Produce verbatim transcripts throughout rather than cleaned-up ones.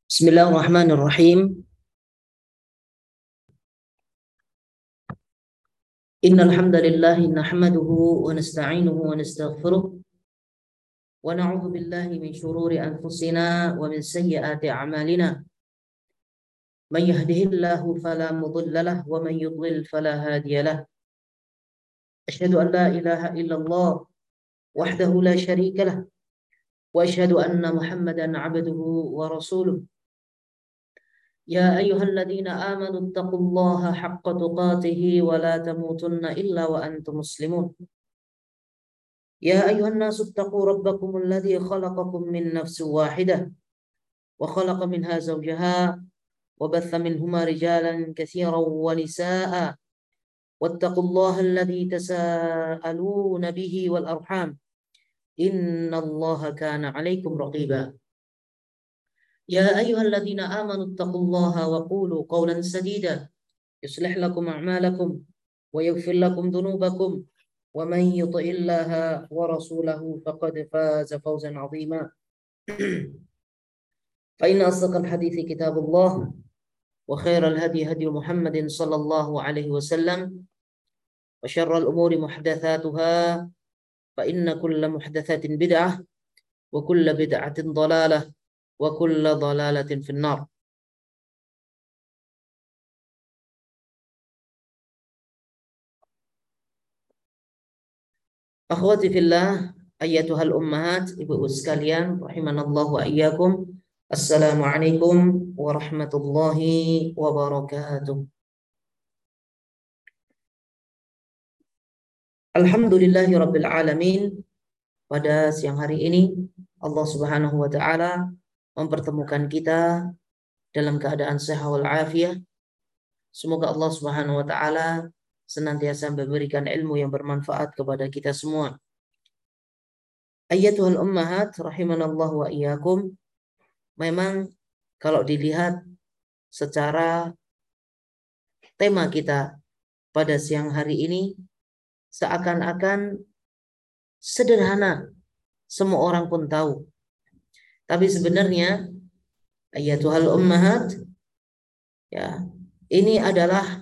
Bismillahirrahmanirrahim. Innal hamdalillah nahmaduhu wa nasta'inuhu wa nastaghfiruh wa na'udzu billahi min shururi anfusina wa min sayyiati a'malina. Man yahdihillahu fala mudilla lahu wa man yudlil fala hadiya lahu. Asyhadu an la ilaha illallah wahdahu la syarika lahu wa asyhadu anna Muhammadan 'abduhu wa rasuluh. يا أيها الذين آمنوا اتقوا الله حق تقاته ولا تموتن إلا وأنتم مسلمون. يا أيها الناس اتقوا ربكم الذي خلقكم من نفس واحدة وخلق منها زوجها وبث منهما رجالا كثيرا ونساء واتقوا الله الذي تساءلون به والأرحام إن الله كان عليكم رقيبا. يا أيها الذين آمنوا اتقوا الله وقولوا قولا سديدا يصلح لكم أعمالكم ويغفر لكم ذنوبكم ومن يطع الله ورسوله فقد فاز فوزا عظيما. فإن أصدق الحديث كتاب الله وخير الهدي هدي محمد صلى الله عليه وسلم وشر الأمور محدثاتها فإن كل محدثات بدعة وكل بدعة ضلالة wa kulla dhalalatin finnar. Akhwati fillah, ayyatuhal ummahat, ibu-ibu sekalian, rahimanallahu wa iyyakum. Assalamualaikum warahmatullahi wabarakatuh. Alhamdulillahi rabbil alamin. Pada siang hari ini Allah Subhanahu wa taala mempertemukan kita dalam keadaan sehat wal afiah. Semoga Allah Subhanahu wa taala senantiasa memberikan ilmu yang bermanfaat kepada kita semua. Ayyatuhal ummahat rahimanallahu wa iyyakum. Memang kalau dilihat secara tema kita pada siang hari ini seakan-akan sederhana, semua orang pun tahu. Tapi sebenarnya ayyatuhal ummahat, ya, ini adalah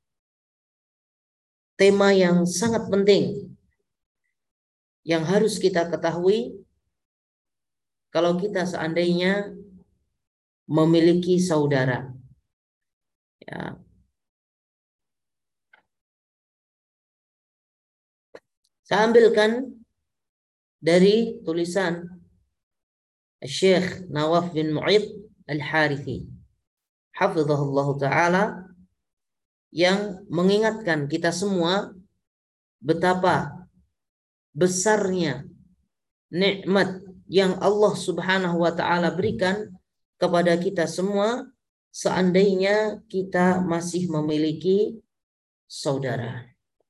tema yang sangat penting yang harus kita ketahui kalau kita seandainya memiliki saudara. Ya. Saya ambilkan dari tulisan Syekh Nawaf bin Mu'id Al-Harithi hafizahullah ta'ala, yang mengingatkan kita semua betapa besarnya nikmat yang Allah Subhanahu wa ta'ala berikan kepada kita semua seandainya kita masih memiliki saudara.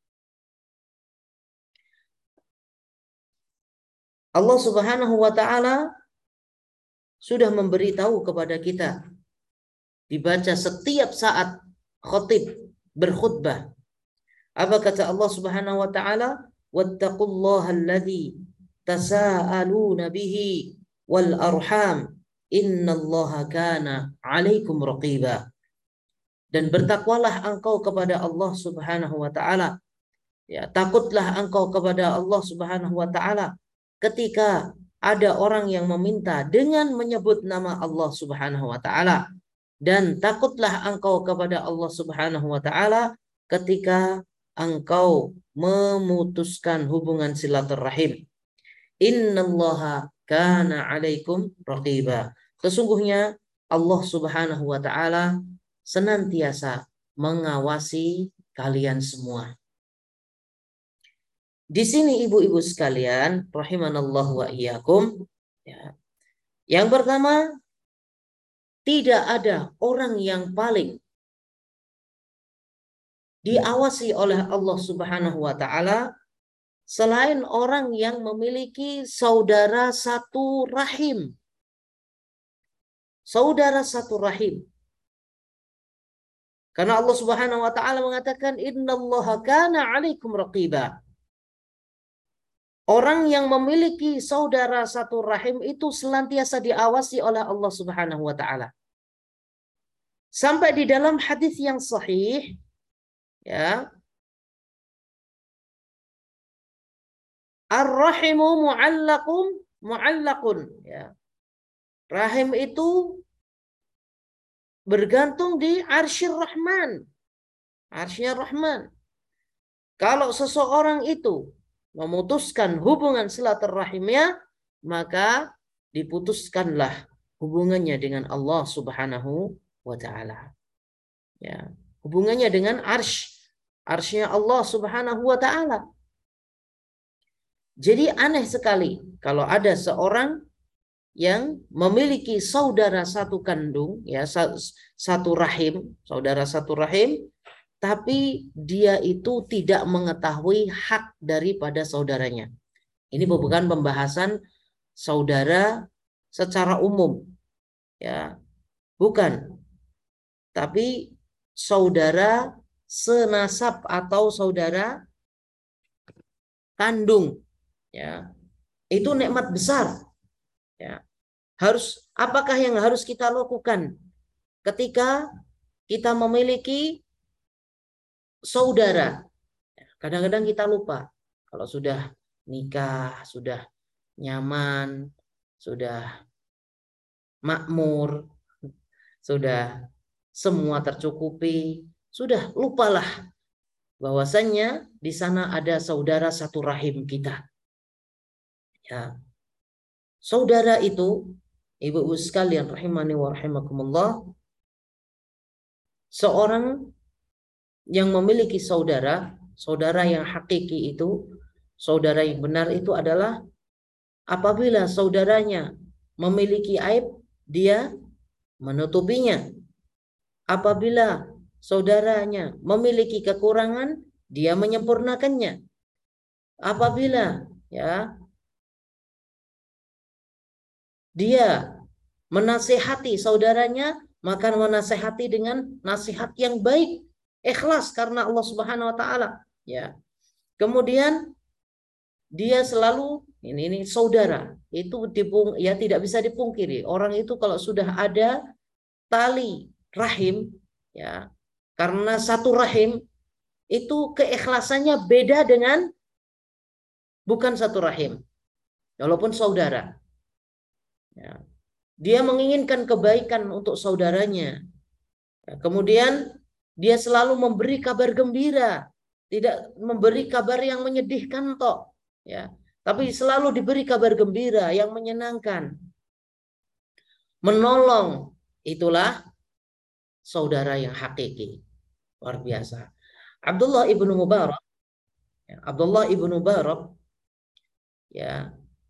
Allah Subhanahu wa ta'ala sudah memberitahu kepada kita, dibaca setiap saat khatib berkhutbah. Apa kata Allah Subhanahu wa taala? Wattaqullaha alladzi tasaaluna bihi wal arham innallaha kana 'alaikum raqiba. Dan bertakwalah engkau kepada Allah Subhanahu wa taala. Ya, takutlah engkau kepada Allah Subhanahu wa taala ketika ada orang yang meminta dengan menyebut nama Allah Subhanahu wa taala, dan takutlah engkau kepada Allah Subhanahu wa taala ketika engkau memutuskan hubungan silaturahim. Innallaha kana 'alaikum raqiba. Sesungguhnya Allah Subhanahu wa taala senantiasa mengawasi kalian semua. Di sini ibu-ibu sekalian, rahimanallahu wa iyyakum, ya. Yang pertama, tidak ada orang yang paling diawasi oleh Allah Subhanahu wa taala selain orang yang memiliki saudara satu rahim. Saudara satu rahim. Karena Allah Subhanahu wa taala mengatakan innallaha kana 'alaikum raqiba. Orang yang memiliki saudara satu rahim itu senantiasa diawasi oleh Allah Subhanahu wa taala. Sampai di dalam hadis yang sahih, ya, ar-rahimu mu'allaqum mu'allaqun, ya. Rahim itu bergantung di arsyir Rahman. Arsyir Rahman. Kalau seseorang itu memutuskan hubungan silaturahimnya, maka diputuskanlah hubungannya dengan Allah Subhanahu wa taala. Ya, hubungannya dengan arsy, arsy-nya Allah Subhanahu wa taala. Jadi aneh sekali kalau ada seorang yang memiliki saudara satu kandung, ya, satu rahim, saudara satu rahim, tapi dia itu tidak mengetahui hak daripada saudaranya. Ini bukan pembahasan saudara secara umum, ya, bukan. Tapi saudara senasab atau saudara kandung, ya, itu nikmat besar. Ya. Harus, apakah yang harus kita lakukan ketika kita memiliki saudara? Kadang-kadang kita lupa. Kalau sudah nikah, sudah nyaman, sudah makmur, sudah semua tercukupi, sudah lupalah bahwasannya di sana ada saudara satu rahim kita. Ya. Saudara itu, ibu-ibu sekalian rahimani wa rahimakumullah, seorang yang memiliki saudara, saudara yang hakiki itu, saudara yang benar itu adalah apabila saudaranya memiliki aib, dia menutupinya. Apabila saudaranya memiliki kekurangan, dia menyempurnakannya. Apabila, ya, dia menasehati saudaranya, maka menasehati dengan nasihat yang baik, ikhlas karena Allah Subhanahu wa taala, ya. Kemudian dia selalu ini ini saudara, itu dipung, ya, tidak bisa dipungkiri. Orang itu kalau sudah ada tali rahim, ya, karena satu rahim itu keikhlasannya beda dengan bukan satu rahim, walaupun saudara. Ya. Dia menginginkan kebaikan untuk saudaranya. Ya, kemudian dia selalu memberi kabar gembira, tidak memberi kabar yang menyedihkan toh, ya. Tapi selalu diberi kabar gembira yang menyenangkan. Menolong, itulah saudara yang hakiki. Luar biasa. Abdullah ibnu Mubarak, ya, Abdullah ibnu Mubarak, ya,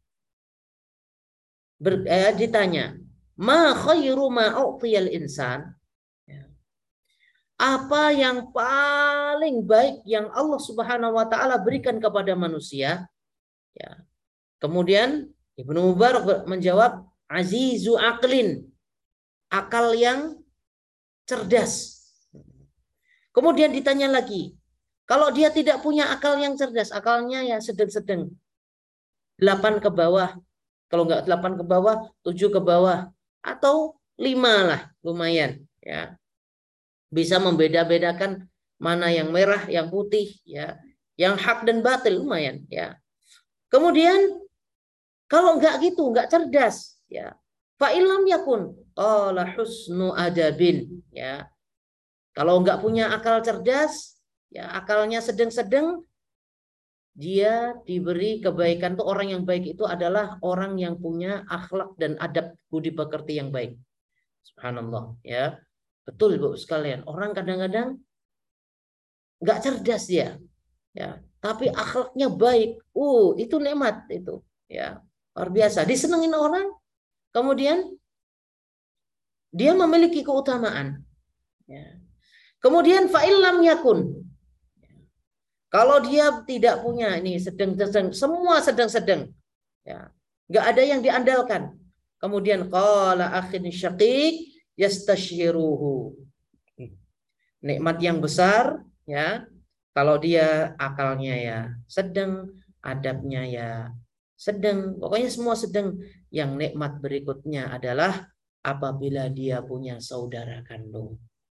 ber, eh, ditanya, ma khairu ma u'tiyal insan, ya, apa yang paling baik yang Allah Subhanahu wa taala berikan kepada manusia, ya. Kemudian Ibnu Mubarak menjawab, azizu aqlin, akal yang cerdas. Kemudian ditanya lagi, kalau dia tidak punya akal yang cerdas, akalnya ya sedang-sedang, delapan ke bawah, kalau nggak delapan ke bawah, tujuh ke bawah, atau lima lah, lumayan, ya, bisa membeda-bedakan mana yang merah, yang putih, ya, yang hak dan batil, lumayan, ya. Kemudian kalau nggak gitu, nggak cerdas, ya, fa illam yakun qala husnu adabin, ya. Kalau nggak punya akal cerdas, ya, akalnya sedang-sedang, dia diberi kebaikan. Tuh orang yang baik itu adalah orang yang punya akhlak dan adab budi pekerti yang baik. Subhanallah, ya. Betul Bu sekalian, orang kadang-kadang nggak cerdas dia, ya, tapi akhlaknya baik. Uh, itu nikmat itu, ya. Luar biasa, disenengin orang, kemudian dia memiliki keutamaan, ya. Kemudian fa'ilam yakun, kalau dia tidak punya, ini sedang-sedang, semua sedang-sedang, ya, nggak ada yang diandalkan. Kemudian qala akhin syaqiq yastashiruhu, nikmat yang besar, ya, kalau dia akalnya ya sedang, adabnya ya sedang, pokoknya semua sedang. Yang nikmat berikutnya adalah apabila dia punya saudara kandung.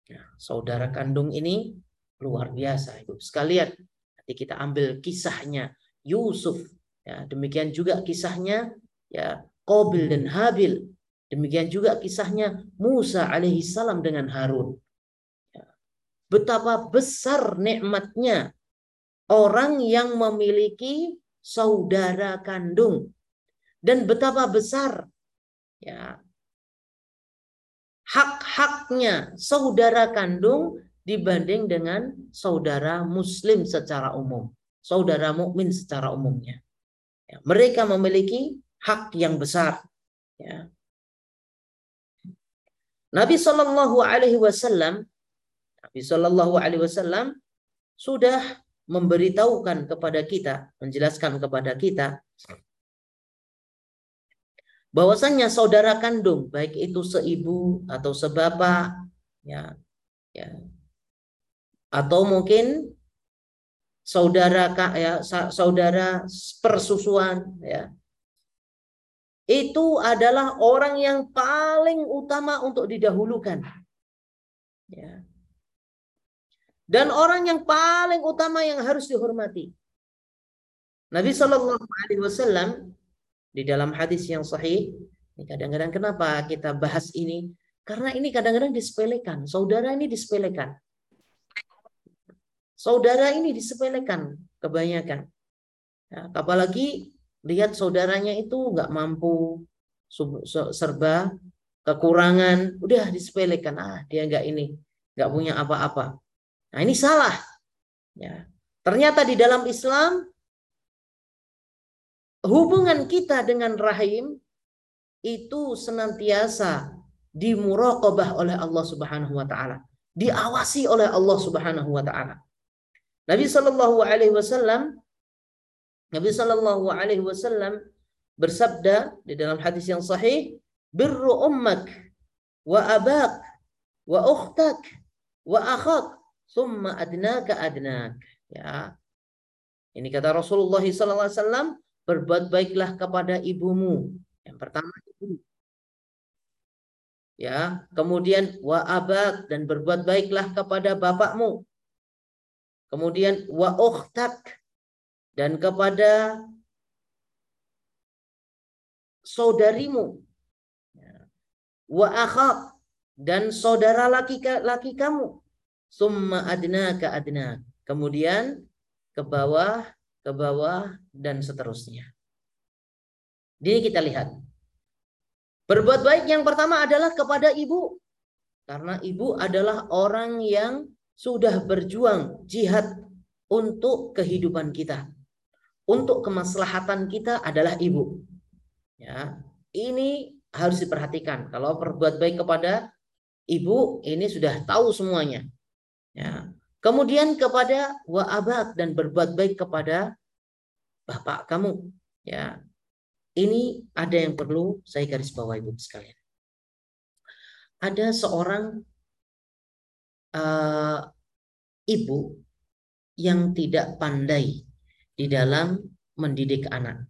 Nah, saudara kandung ini luar biasa, Ibu sekalian. Nanti kita ambil kisahnya Yusuf, ya, demikian juga kisahnya ya Qabil dan Habil, demikian juga kisahnya Musa alaihi salam dengan Harun. Ya, betapa besar nikmatnya orang yang memiliki saudara kandung, dan betapa besar ya hak-haknya saudara kandung dibanding dengan saudara muslim secara umum, saudara mukmin secara umumnya. Ya, mereka memiliki hak yang besar. Ya. Nabi Shallallahu Alaihi Wasallam, Nabi Shallallahu Alaihi Wasallam sudah memberitahukan kepada kita, menjelaskan kepada kita bahwasannya saudara kandung, baik itu seibu atau sebapak, ya, ya, atau mungkin saudara ya, saudara persusuan, ya, itu adalah orang yang paling utama untuk didahulukan, ya. Dan orang yang paling utama yang harus dihormati. Nabi Shallallahu Alaihi Wasallam di dalam hadis yang sahih, ini kadang-kadang kenapa kita bahas ini? Karena ini kadang-kadang disepelekan. Saudara ini disepelekan. Saudara ini disepelekan kebanyakan. Ya, apalagi lihat saudaranya itu nggak mampu, serba kekurangan, udah disepelekan. Ah, dia nggak ini, nggak punya apa-apa. Nah, ini salah. Ya. Ternyata di dalam Islam hubungan kita dengan rahim itu senantiasa dimuraqabah oleh Allah Subhanahu wa taala, diawasi oleh Allah Subhanahu wa taala. Nabi sallallahu alaihi wasallam Nabi sallallahu alaihi wasallam bersabda di dalam hadis yang sahih, birru ummak wa abak wa ukhtak wa akhak thumma adnaka adnak. Ya. Ini kata Rasulullah sallallahu alaihi wasallam, berbuat baiklah kepada ibumu. Yang pertama ibu. Ya, kemudian wa abak, dan berbuat baiklah kepada bapakmu. Kemudian wa ukhtak, dan kepada saudarimu. Wa akhak, dan saudara laki laki kamu. Summa adnaka adnak. Kemudian ke bawah, ke bawah, dan seterusnya. Jadi kita lihat. Berbuat baik yang pertama adalah kepada ibu. Karena ibu adalah orang yang sudah berjuang jihad untuk kehidupan kita. Untuk kemaslahatan kita adalah ibu. Ya, ini harus diperhatikan. Kalau berbuat baik kepada ibu, ini sudah tahu semuanya. Ya. Kemudian kepada wa abak, dan berbuat baik kepada bapak kamu. Ya, ini ada yang perlu saya garis bawahi ibu sekalian. Ada seorang uh, ibu yang tidak pandai di dalam mendidik anak.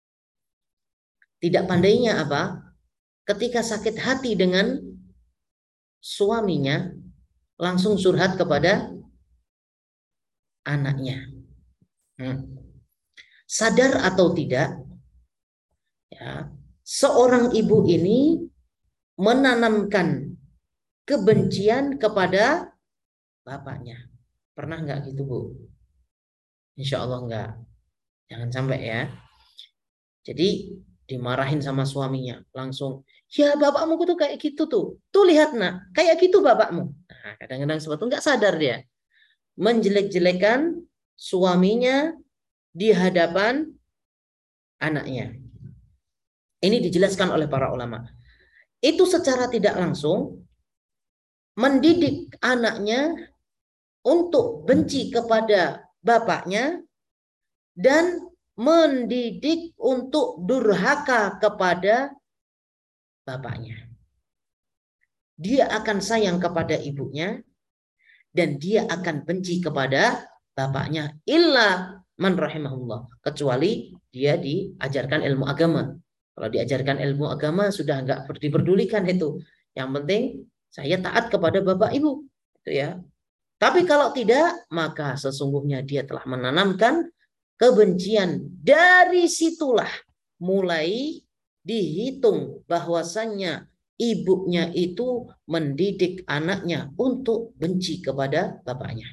Tidak pandainya apa? Ketika sakit hati dengan suaminya, langsung curhat kepada anaknya. Hmm. Sadar atau tidak, ya, seorang ibu ini menanamkan kebencian kepada bapaknya. Pernah nggak gitu, Bu? Insya Allah nggak. Jangan sampai ya. Jadi dimarahin sama suaminya, langsung, ya bapakmu tuh kayak gitu tuh. Tuh lihat nak, kayak gitu bapakmu. Nah, kadang-kadang sebetulnya nggak sadar dia. Menjelek-jelekan suaminya di hadapan anaknya. Ini dijelaskan oleh para ulama. Itu secara tidak langsung mendidik anaknya untuk benci kepada bapaknya dan mendidik untuk durhaka kepada bapaknya. Dia akan sayang kepada ibunya dan dia akan benci kepada bapaknya, illa man rahimahullah, kecuali dia diajarkan ilmu agama. Kalau diajarkan ilmu agama sudah enggak diperdulikan itu. Yang penting saya taat kepada bapak ibu. Itu ya. Tapi kalau tidak, maka sesungguhnya dia telah menanamkan kebencian. Dari situlah mulai dihitung bahwasannya ibunya itu mendidik anaknya untuk benci kepada bapaknya.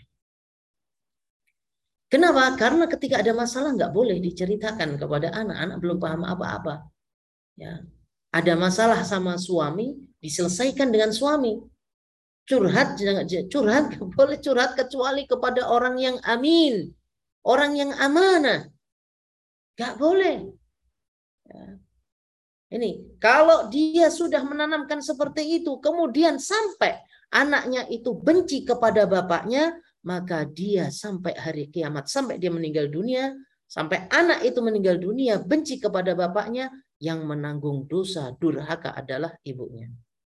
Kenapa? Karena ketika ada masalah nggak boleh diceritakan kepada anak. Anak belum paham apa-apa. Ya. Ada masalah sama suami, diselesaikan dengan suami. Curhat, curhat nggak boleh curhat kecuali kepada orang yang amin, orang yang amanah. Nggak boleh. Ya. Ini kalau dia sudah menanamkan seperti itu, kemudian sampai anaknya itu benci kepada bapaknya, maka dia sampai hari kiamat, sampai dia meninggal dunia, sampai anak itu meninggal dunia benci kepada bapaknya, yang menanggung dosa durhaka adalah ibunya.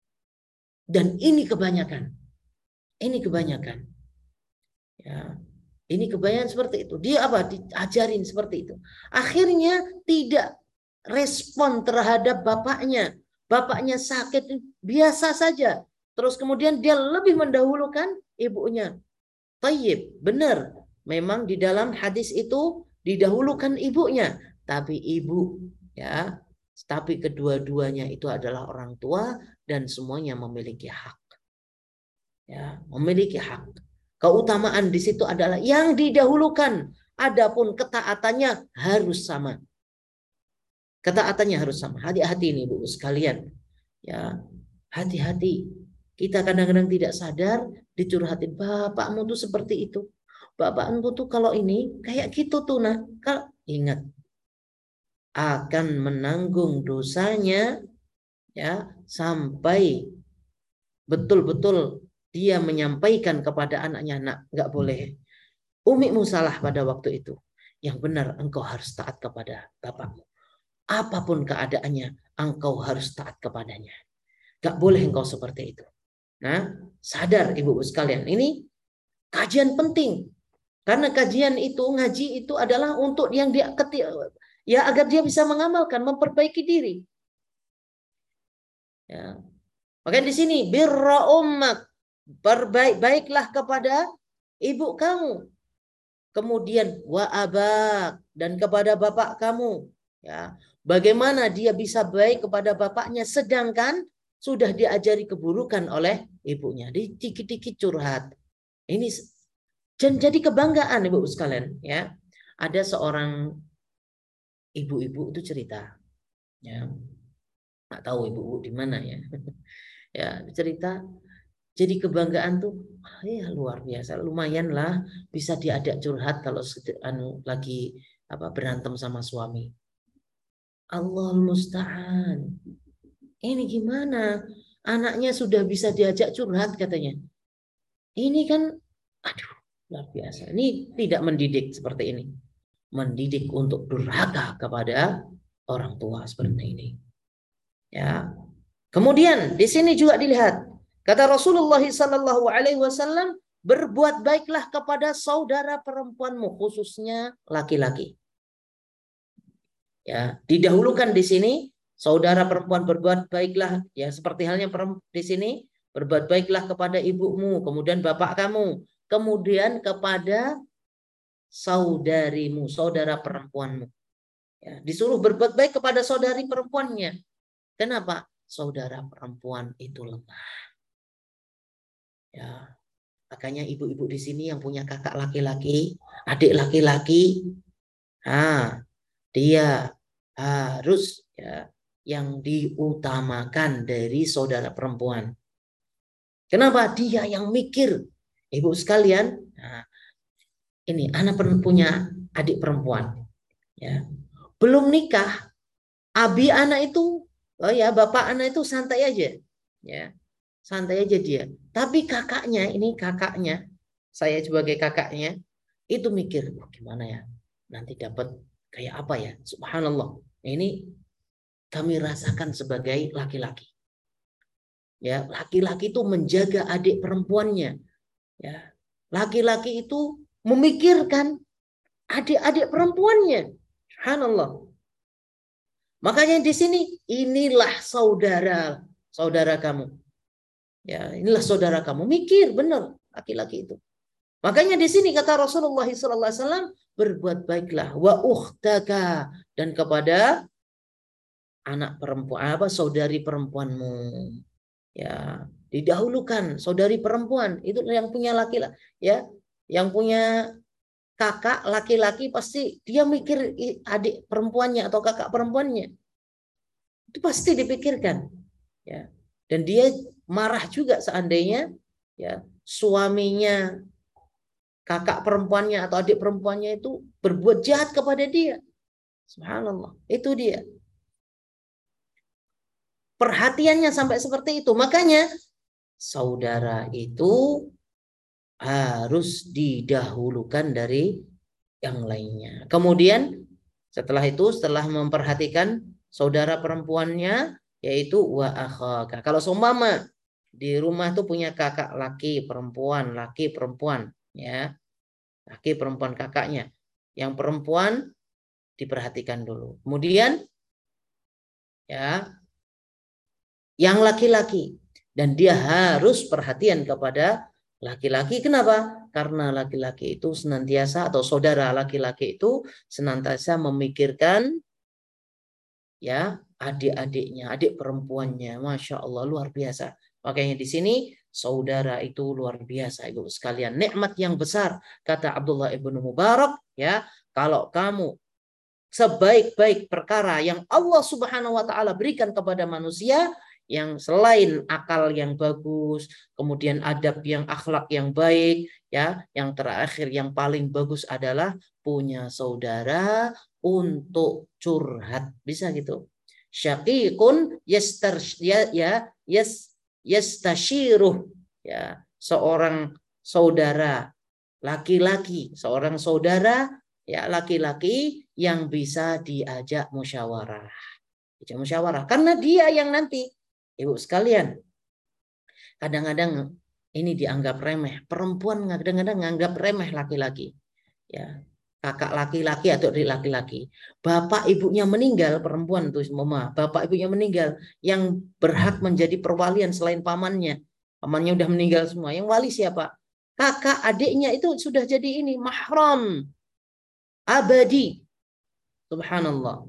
Dan ini kebanyakan. Ini kebanyakan. Ya. Ini kebanyakan seperti itu. Dia apa? Diajarin seperti itu. Akhirnya tidak respon terhadap bapaknya. Bapaknya sakit biasa saja. Terus kemudian dia lebih mendahulukan ibunya. Tayyib, benar. Memang di dalam hadis itu didahulukan ibunya. Tapi ibu, ya, tapi kedua-duanya itu adalah orang tua dan semuanya memiliki hak. Ya, memiliki hak. Keutamaan di situ adalah yang didahulukan. Adapun ketaatannya harus sama. Ketaatannya harus sama. Hati-hati nih Bu sekalian. Ya, hati-hati. Kita kadang-kadang tidak sadar dicurhatin, bapakmu tuh seperti itu. Bapakmu tuh kalau ini kayak gitu tuh nah. Kalau ingat akan menanggung dosanya ya sampai betul-betul dia menyampaikan kepada anaknya, nak, nggak boleh. Umimu salah pada waktu itu. Yang benar engkau harus taat kepada bapakmu. Apapun keadaannya, engkau harus taat kepadanya. Gak boleh engkau seperti itu. Nah, sadar ibu-ibu sekalian, ini kajian penting. Karena kajian itu, ngaji itu adalah untuk yang dia ya agar dia bisa mengamalkan, memperbaiki diri. Ya. Makanya di sini birra ummak, berbaik-baiklah kepada ibu kamu. Kemudian wa abak, dan kepada bapak kamu. Ya, bagaimana dia bisa baik kepada bapaknya sedangkan sudah diajari keburukan oleh ibunya. Dikit-dikit curhat. Ini jadi kebanggaan ibu sekalian. Ya, ada seorang ibu-ibu itu cerita. Ya, nggak tahu ibu-ibu di mana ya. Ya, cerita. Jadi kebanggaan tuh, ya luar biasa, lumayan lah bisa diajak curhat kalau anu lagi apa berantem sama suami. Allah musta'an. Ini gimana? Anaknya sudah bisa diajak curhat katanya. Ini kan, aduh, luar biasa. Ini tidak mendidik seperti ini. Mendidik untuk durhaka kepada orang tua seperti ini. Ya. Kemudian di sini juga dilihat. Kata Rasulullah Sallallahu Alaihi Wasallam, berbuat baiklah kepada saudara perempuanmu, khususnya laki-laki. Ya, didahulukan di sini saudara perempuan berbuat baiklah, ya seperti halnya di sini berbuat baiklah kepada ibumu, kemudian bapak kamu, kemudian kepada saudarimu, saudara perempuanmu. Ya, disuruh berbuat baik kepada saudari perempuannya. Kenapa? Saudara perempuan itu lemah. Ya, makanya ibu-ibu di sini yang punya kakak laki-laki, adik laki-laki, ah, dia harus ya yang diutamakan dari saudara perempuan. Kenapa? Dia yang mikir. Ibu sekalian, nah, ini anak punya adik perempuan, ya, belum nikah, abi anak itu, oh ya bapak anak itu santai aja, ya. Santai aja dia. Tapi kakaknya, ini kakaknya, saya sebagai kakaknya, itu mikir, oh, gimana ya, nanti dapat kayak apa ya, subhanallah. Ini kami rasakan sebagai laki-laki. Ya, laki-laki itu menjaga adik perempuannya. Ya, laki-laki itu memikirkan adik-adik perempuannya. Subhanallah. Makanya di sini inilah saudara, saudara kamu. Ya, inilah saudara kamu. Mikir benar. laki-laki itu. Makanya di sini kata Rasulullah shallallahu alaihi wasallam, berbuat baiklah wa ukhtaka, dan kepada anak perempuan apa saudari perempuanmu. Ya, didahulukan saudari perempuan itu yang punya laki-laki, ya, yang punya kakak laki-laki pasti dia mikir adik perempuannya atau kakak perempuannya. Itu pasti dipikirkan, ya. Dan dia marah juga seandainya, ya, suaminya, kakak perempuannya atau adik perempuannya itu berbuat jahat kepada dia. Subhanallah, itu dia. Perhatiannya sampai seperti itu. Makanya saudara itu harus didahulukan dari yang lainnya. Kemudian setelah itu, setelah memperhatikan saudara perempuannya, yaitu wa akhaka. Kalau seumpama di rumah tuh punya kakak laki perempuan, laki perempuan, ya, laki perempuan kakaknya. Yang perempuan diperhatikan dulu. Kemudian, ya, yang laki-laki, dan dia harus perhatian kepada laki-laki. Kenapa? Karena laki-laki itu senantiasa, atau saudara laki-laki itu senantiasa memikirkan, ya, adik-adiknya, adik perempuannya. Masya Allah, luar biasa. Makanya di sini saudara itu luar biasa, ibu sekalian, nikmat yang besar. Kata Abdullah ibnu Mubarak, ya, kalau kamu sebaik-baik perkara yang Allah Subhanahu wa taala berikan kepada manusia, yang selain akal yang bagus, kemudian adab yang akhlak yang baik, ya, yang terakhir yang paling bagus adalah punya saudara untuk curhat. Bisa gitu. Syaqiqun yastar ya ya yas yastashiruh, ya, seorang saudara laki-laki, seorang saudara, ya, laki-laki yang bisa diajak musyawarah. Diajak musyawarah karena dia yang nanti, ibu sekalian, kadang-kadang ini dianggap remeh. Perempuan kadang-kadang menganggap remeh laki-laki. Ya, kakak laki-laki atau adik laki-laki. Bapak ibunya meninggal, perempuan tuh mama, bapak ibunya meninggal, yang berhak menjadi perwalian selain pamannya. Pamannya udah meninggal semua. Yang wali siapa? Kakak adiknya itu sudah jadi ini mahram abadi. Subhanallah.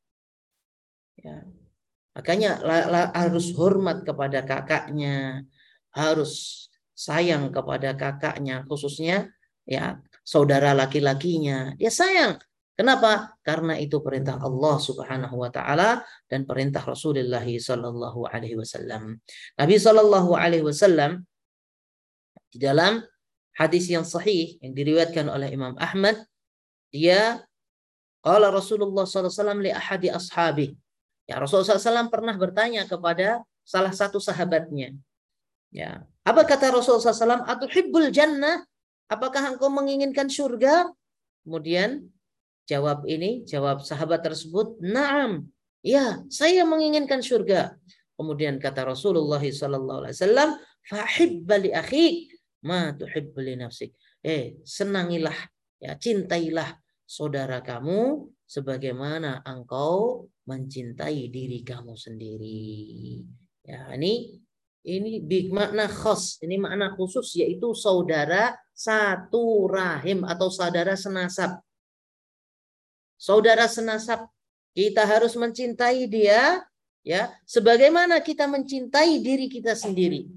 Ya. Makanya la, la, harus hormat kepada kakaknya, harus sayang kepada kakaknya, khususnya, ya, saudara laki-lakinya. Dia sayang. Kenapa? Karena itu perintah Allah Subhanahu wa taala dan perintah Rasulullah sallallahu alaihi wasallam. Nabi sallallahu alaihi wasallam di dalam hadis yang sahih yang diriwayatkan oleh Imam Ahmad, dia qala Rasulullah sallallahu alaihi wasallam li ahadi ashabi. Ya, Rasulullah sallallahu alaihi wasallam pernah bertanya kepada salah satu sahabatnya. Ya, apa kata Rasulullah sallallahu alaihi wasallam? Atuhibbul jannah? Apakah engkau menginginkan surga? Kemudian jawab ini, jawab sahabat tersebut, "Na'am." Ya, saya menginginkan surga. Kemudian kata Rasulullah sallallahu alaihi wasallam, "Fahibba li akhik ma tuhibbu li nafsik." Eh, senangilah, ya, cintailah saudara kamu sebagaimana engkau mencintai diri kamu sendiri. Ya, ini ini big makna khos, ini makna khusus, yaitu saudara satu rahim atau saudara senasab. Saudara senasab, kita harus mencintai dia, ya, sebagaimana kita mencintai diri kita sendiri.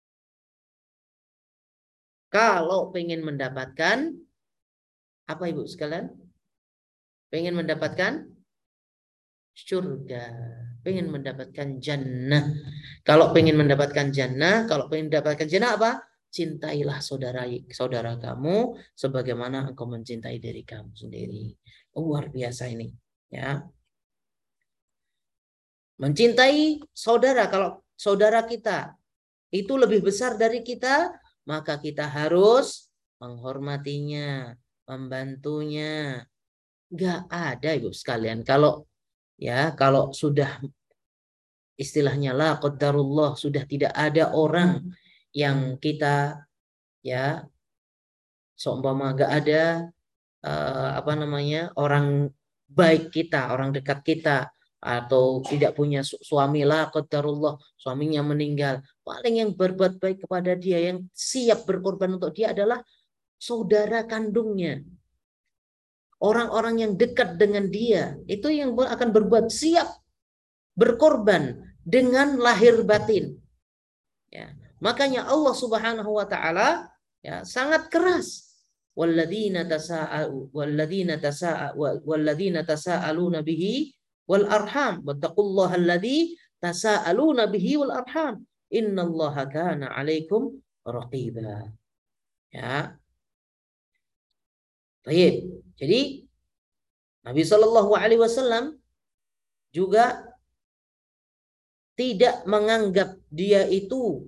Kalau pengen mendapatkan apa, ibu sekalian? Pengen mendapatkan surga, pengen mendapatkan jannah. Kalau pengen mendapatkan jannah, kalau pengen mendapatkan jannah apa? Cintailah saudara saudara kamu sebagaimana engkau mencintai diri kamu sendiri. Oh, luar biasa ini, ya. Mencintai saudara, kalau saudara kita itu lebih besar dari kita, maka kita harus menghormatinya, membantunya. Gak ada, ibu sekalian, kalau, ya, kalau sudah istilahnya la qadarullah, sudah tidak ada orang yang kita, ya, seumpama gak ada uh, apa namanya orang baik kita, orang dekat kita, atau tidak punya suami, la qadarullah, suaminya meninggal, paling yang berbuat baik kepada dia, yang siap berkorban untuk dia adalah saudara kandungnya. Orang-orang yang dekat dengan dia, itu yang akan berbuat siap berkorban dengan lahir batin. Ya. Makanya Allah Subhanahu wa taala ya sangat keras. Walladzina tasa'alu walladzina tasa'alu walladzina tasa'aluna bihi wal arham wattaqullaha alladzi tasa'aluna bihi wal arham innallaha kana 'alaikum raqiba. Ya. Baik. Jadi Nabi Shallallahu alaihi wasallam juga tidak menganggap dia itu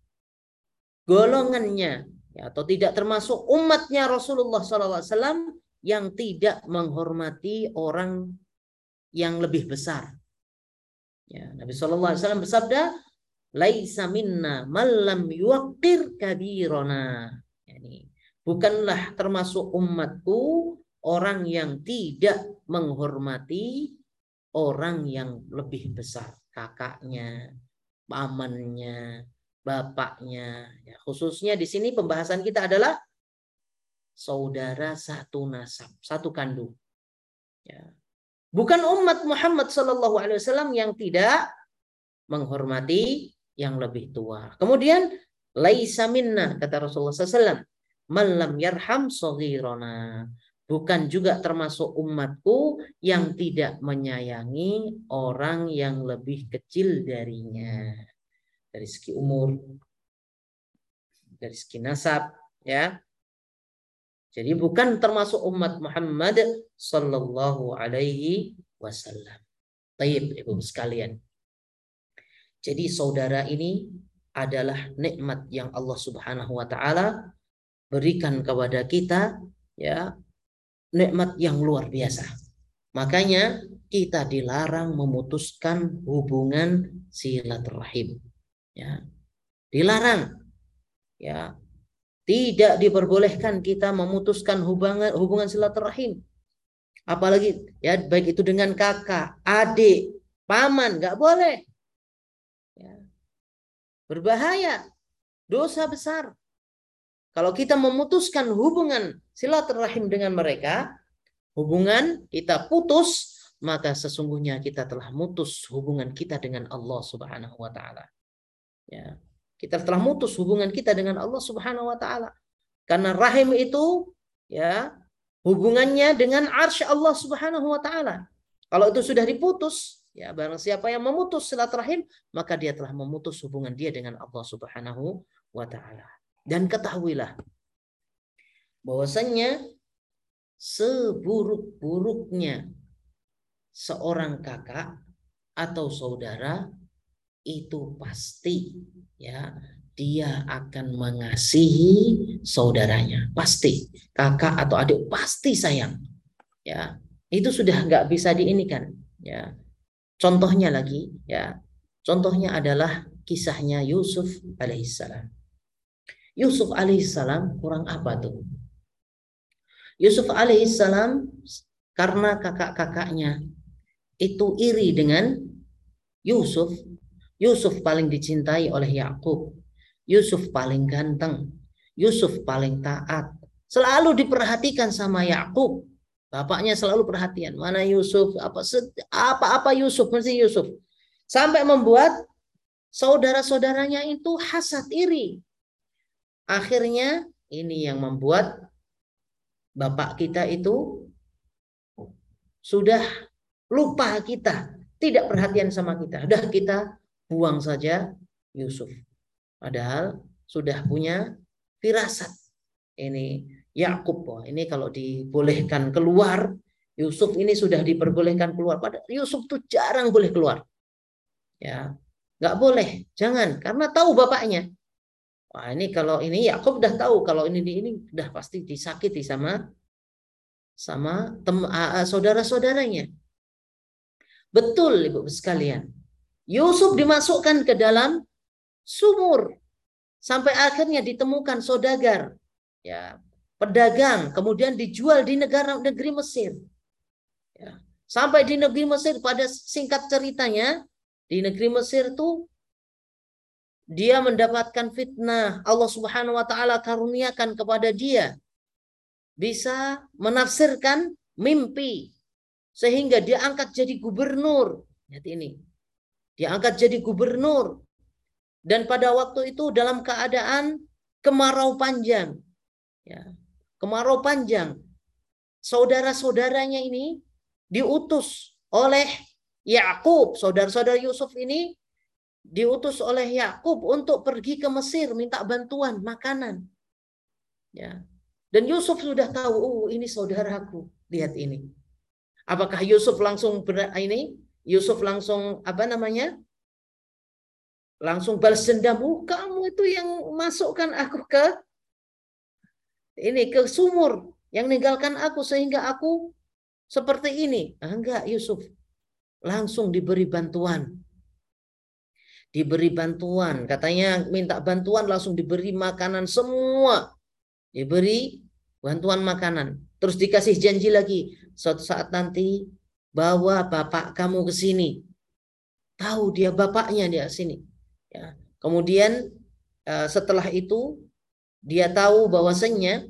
golongannya ya, atau tidak termasuk umatnya Rasulullah shallallahu alaihi wasallam yang tidak menghormati orang yang lebih besar. Ya, Nabi shallallahu alaihi wasallam bersabda, "Laisa minna man lam yuqir kabirona." Yani, bukanlah termasuk umatku orang yang tidak menghormati orang yang lebih besar, kakaknya, pamannya, bapaknya. Ya, khususnya di sini pembahasan kita adalah saudara satu nasab, satu kandung. Ya. Bukan umat Muhammad Shallallahu Alaihi Wasallam yang tidak menghormati yang lebih tua. Kemudian, laisa minna, kata Rasulullah shallallahu alaihi wasallam, man lam yarham shaghirana. Bukan juga termasuk umatku yang tidak menyayangi orang yang lebih kecil darinya. Dari segi umur, dari segi nasab, ya. Jadi bukan termasuk umat Muhammad Sallallahu Alaihi Wasallam. Taib, ibu sekalian. Jadi saudara ini adalah nikmat yang Allah Subhanahu Wa Taala berikan kepada kita, ya. Nikmat yang luar biasa. Makanya kita dilarang memutuskan hubungan silaturahim. Ya. Dilarang. Ya. Tidak diperbolehkan kita memutuskan hubungan hubungan silaturahim. Apalagi ya baik itu dengan kakak, adik, paman, nggak boleh. Ya. Berbahaya. Dosa besar. Kalau kita memutuskan hubungan silaturahim dengan mereka, hubungan kita putus, maka sesungguhnya kita telah mutus hubungan kita dengan Allah Subhanahu wa taala. Ya. Kita telah mutus hubungan kita dengan Allah Subhanahu wa taala. Karena rahim itu ya hubungannya dengan arsy Allah Subhanahu wa taala. Kalau itu sudah diputus, ya barang siapa yang memutus silaturahim, maka dia telah memutus hubungan dia dengan Allah Subhanahu wa taala. Dan ketahuilah bahwasannya seburuk-buruknya seorang kakak atau saudara itu pasti ya dia akan mengasihi saudaranya, pasti. Kakak atau adik pasti sayang. Ya, itu sudah nggak bisa diinikan. Ya, contohnya lagi, ya, contohnya adalah kisahnya Yusuf alaihissalam. Yusuf alaihissalam kurang apa tuh? Yusuf alaihissalam karena kakak-kakaknya itu iri dengan Yusuf. Yusuf paling dicintai oleh Yakub. Yusuf paling ganteng. Yusuf paling taat. Selalu diperhatikan sama Yakub. Bapaknya selalu perhatian. Mana Yusuf? Apa apa Yusuf? Mesti Yusuf. Sampai membuat saudara-saudaranya itu hasad iri. Akhirnya ini yang membuat bapak kita itu sudah lupa kita, tidak perhatian sama kita. Sudah kita buang saja Yusuf. Padahal sudah punya firasat. Ini Yakub, ini kalau dibolehkan keluar, Yusuf ini sudah diperbolehkan keluar. Padahal Yusuf tuh jarang boleh keluar. Ya, nggak boleh, jangan, karena tahu bapaknya. Wah, ini kalau ini Yakub udah tahu kalau ini ini udah pasti disakiti sama sama saudara-saudaranya. Betul Ibu sekalian. Yusuf dimasukkan ke dalam sumur sampai akhirnya ditemukan saudagar, ya, pedagang, kemudian dijual di negara negeri Mesir. Ya. Sampai di negeri Mesir, pada singkat ceritanya, di negeri Mesir tuh dia mendapatkan fitnah. Allah Subhanahu wa taala karuniakan kepada dia bisa menafsirkan mimpi sehingga dia angkat jadi gubernur. Lihat ini. Dia angkat jadi gubernur. Dan pada waktu itu dalam keadaan kemarau panjang. Ya, kemarau panjang. Saudara-saudaranya ini diutus oleh Yakub. Saudara-saudara Yusuf ini diutus oleh Yakub untuk pergi ke Mesir minta bantuan makanan. Ya. Dan Yusuf sudah tahu, oh ini saudaraku. Lihat ini. Apakah Yusuf langsung ber, ini? Yusuf langsung apa namanya? Langsung balas dendam. Oh, kamu itu yang masukkan aku ke ini ke sumur, yang meninggalkan aku sehingga aku seperti ini. Ah, enggak, Yusuf langsung diberi bantuan. Diberi bantuan, katanya minta bantuan langsung diberi makanan semua. Diberi bantuan makanan. Terus dikasih janji lagi, suatu saat nanti bawa bapak kamu ke sini. Tahu dia bapaknya dia sini. Ya. Kemudian uh, setelah itu dia tahu bahwasanya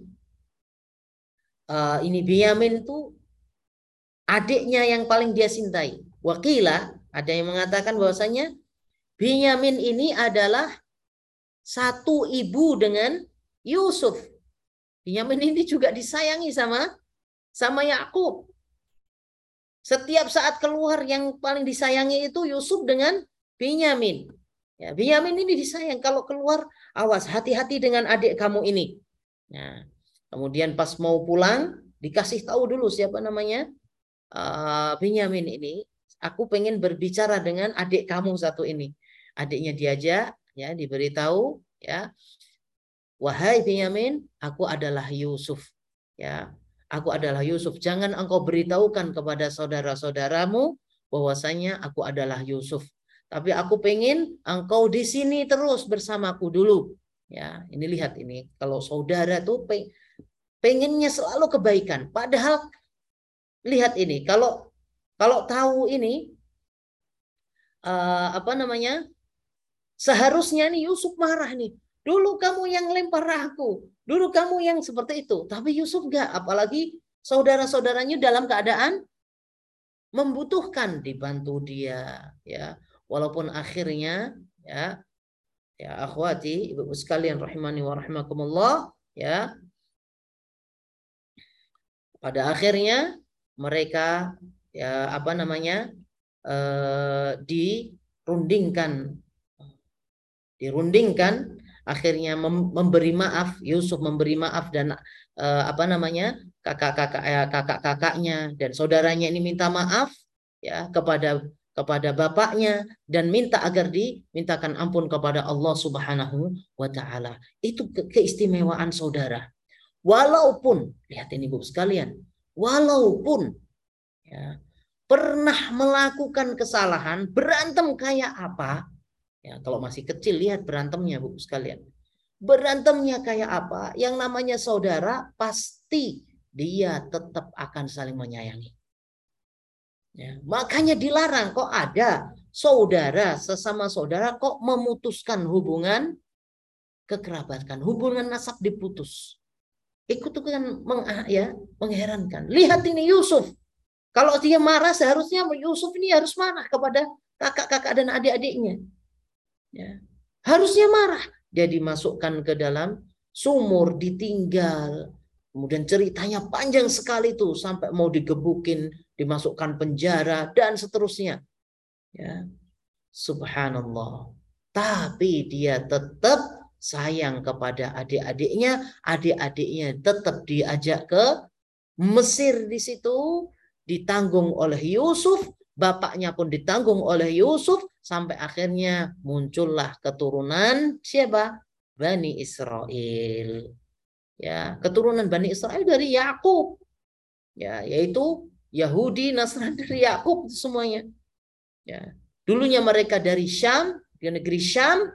uh, ini Binyamin itu adiknya yang paling dia cintai. Wakila ada yang mengatakan bahwasanya Binyamin ini adalah satu ibu dengan Yusuf. Binyamin ini juga disayangi sama sama Yakub. Setiap saat keluar yang paling disayangi itu Yusuf dengan Binyamin. Ya, Binyamin ini disayang, kalau keluar awas hati-hati dengan adik kamu ini. Nah, kemudian pas mau pulang dikasih tahu dulu siapa namanya uh, Binyamin ini. Aku pengen berbicara dengan adik kamu satu ini. Adiknya diajak, ya diberitahu, ya. Wahai Binyamin, aku adalah Yusuf. Ya, aku adalah Yusuf. Jangan engkau beritahukan kepada saudara-saudaramu bahwasanya aku adalah Yusuf. Tapi aku pengen engkau di sini terus bersamaku dulu. Ya, ini lihat ini. Kalau saudara tuh pengennya selalu kebaikan. Padahal lihat ini. Kalau kalau tahu ini uh, apa namanya? Seharusnya nih Yusuf marah nih. Dulu kamu yang lempar aku. Dulu kamu yang seperti itu. Tapi Yusuf enggak. Apalagi saudara-saudaranya dalam keadaan membutuhkan, dibantu dia. Ya, walaupun akhirnya ya, ya akhwati, ibu sekalian rahimani wa rahimakumullah, ya. Pada akhirnya mereka ya apa namanya? Eh, dirundingkan. Dirundingkan, akhirnya memberi maaf, Yusuf memberi maaf dan eh, apa namanya? kakak-kakak eh, kakak-kakaknya dan saudaranya ini minta maaf ya kepada kepada bapaknya dan minta agar dimintakan ampun kepada Allah Subhanahu wa taala. Itu ke keistimewaan saudara. Walaupun lihat ini Bu sekalian, walaupun ya, pernah melakukan kesalahan, berantem kayak apa? Ya, kalau masih kecil lihat berantemnya Bu sekalian. Berantemnya kayak apa? Yang namanya saudara pasti dia tetap akan saling menyayangi. Ya, makanya dilarang kok ada saudara sesama saudara kok memutuskan hubungan kekerabatan, hubungan nasab diputus. Ikut itu kan meng, ya, mengherankan. Lihat ini Yusuf. Kalau dia marah seharusnya Yusuf ini harus marah kepada kakak-kakak dan adik-adiknya. Ya. Harusnya marah. Dia dimasukkan ke dalam sumur, ditinggal. Kemudian ceritanya panjang sekali tuh sampai mau digebukin, dimasukkan penjara dan seterusnya. Ya. Subhanallah. Tapi dia tetap sayang kepada adik-adiknya, adik-adiknya tetap diajak ke Mesir, di situ ditanggung oleh Yusuf, bapaknya pun ditanggung oleh Yusuf, sampai akhirnya muncullah keturunan siapa? Bani Israel. Ya, keturunan Bani Israel dari Yakub. Ya, yaitu Yahudi, Nasrani, dari Yakub semuanya. Ya. Dulunya mereka dari Syam, di negeri Syam.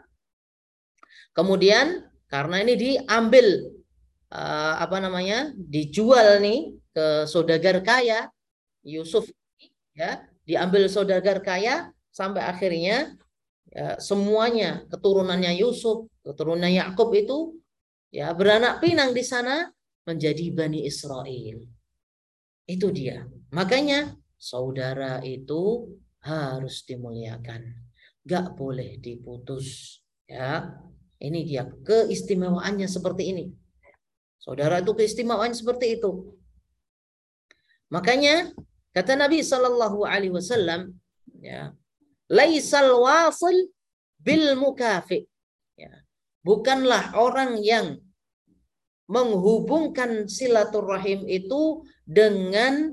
Kemudian karena ini diambil uh, apa namanya? dijual nih ke saudagar kaya, Yusuf ya, diambil saudagar kaya sampai akhirnya ya, semuanya keturunannya Yusuf, keturunan Yakub itu ya beranak pinang di sana menjadi Bani Israel. Itu dia. Makanya saudara itu harus dimuliakan, gak boleh diputus. Ya, ini dia keistimewaannya seperti ini. Saudara itu keistimewaannya seperti itu. Makanya kata Nabi Shallallahu Alaihi Wasallam, ya, laisal wasil bil mukafi. Ya, bukanlah orang yang menghubungkan silaturahim itu dengan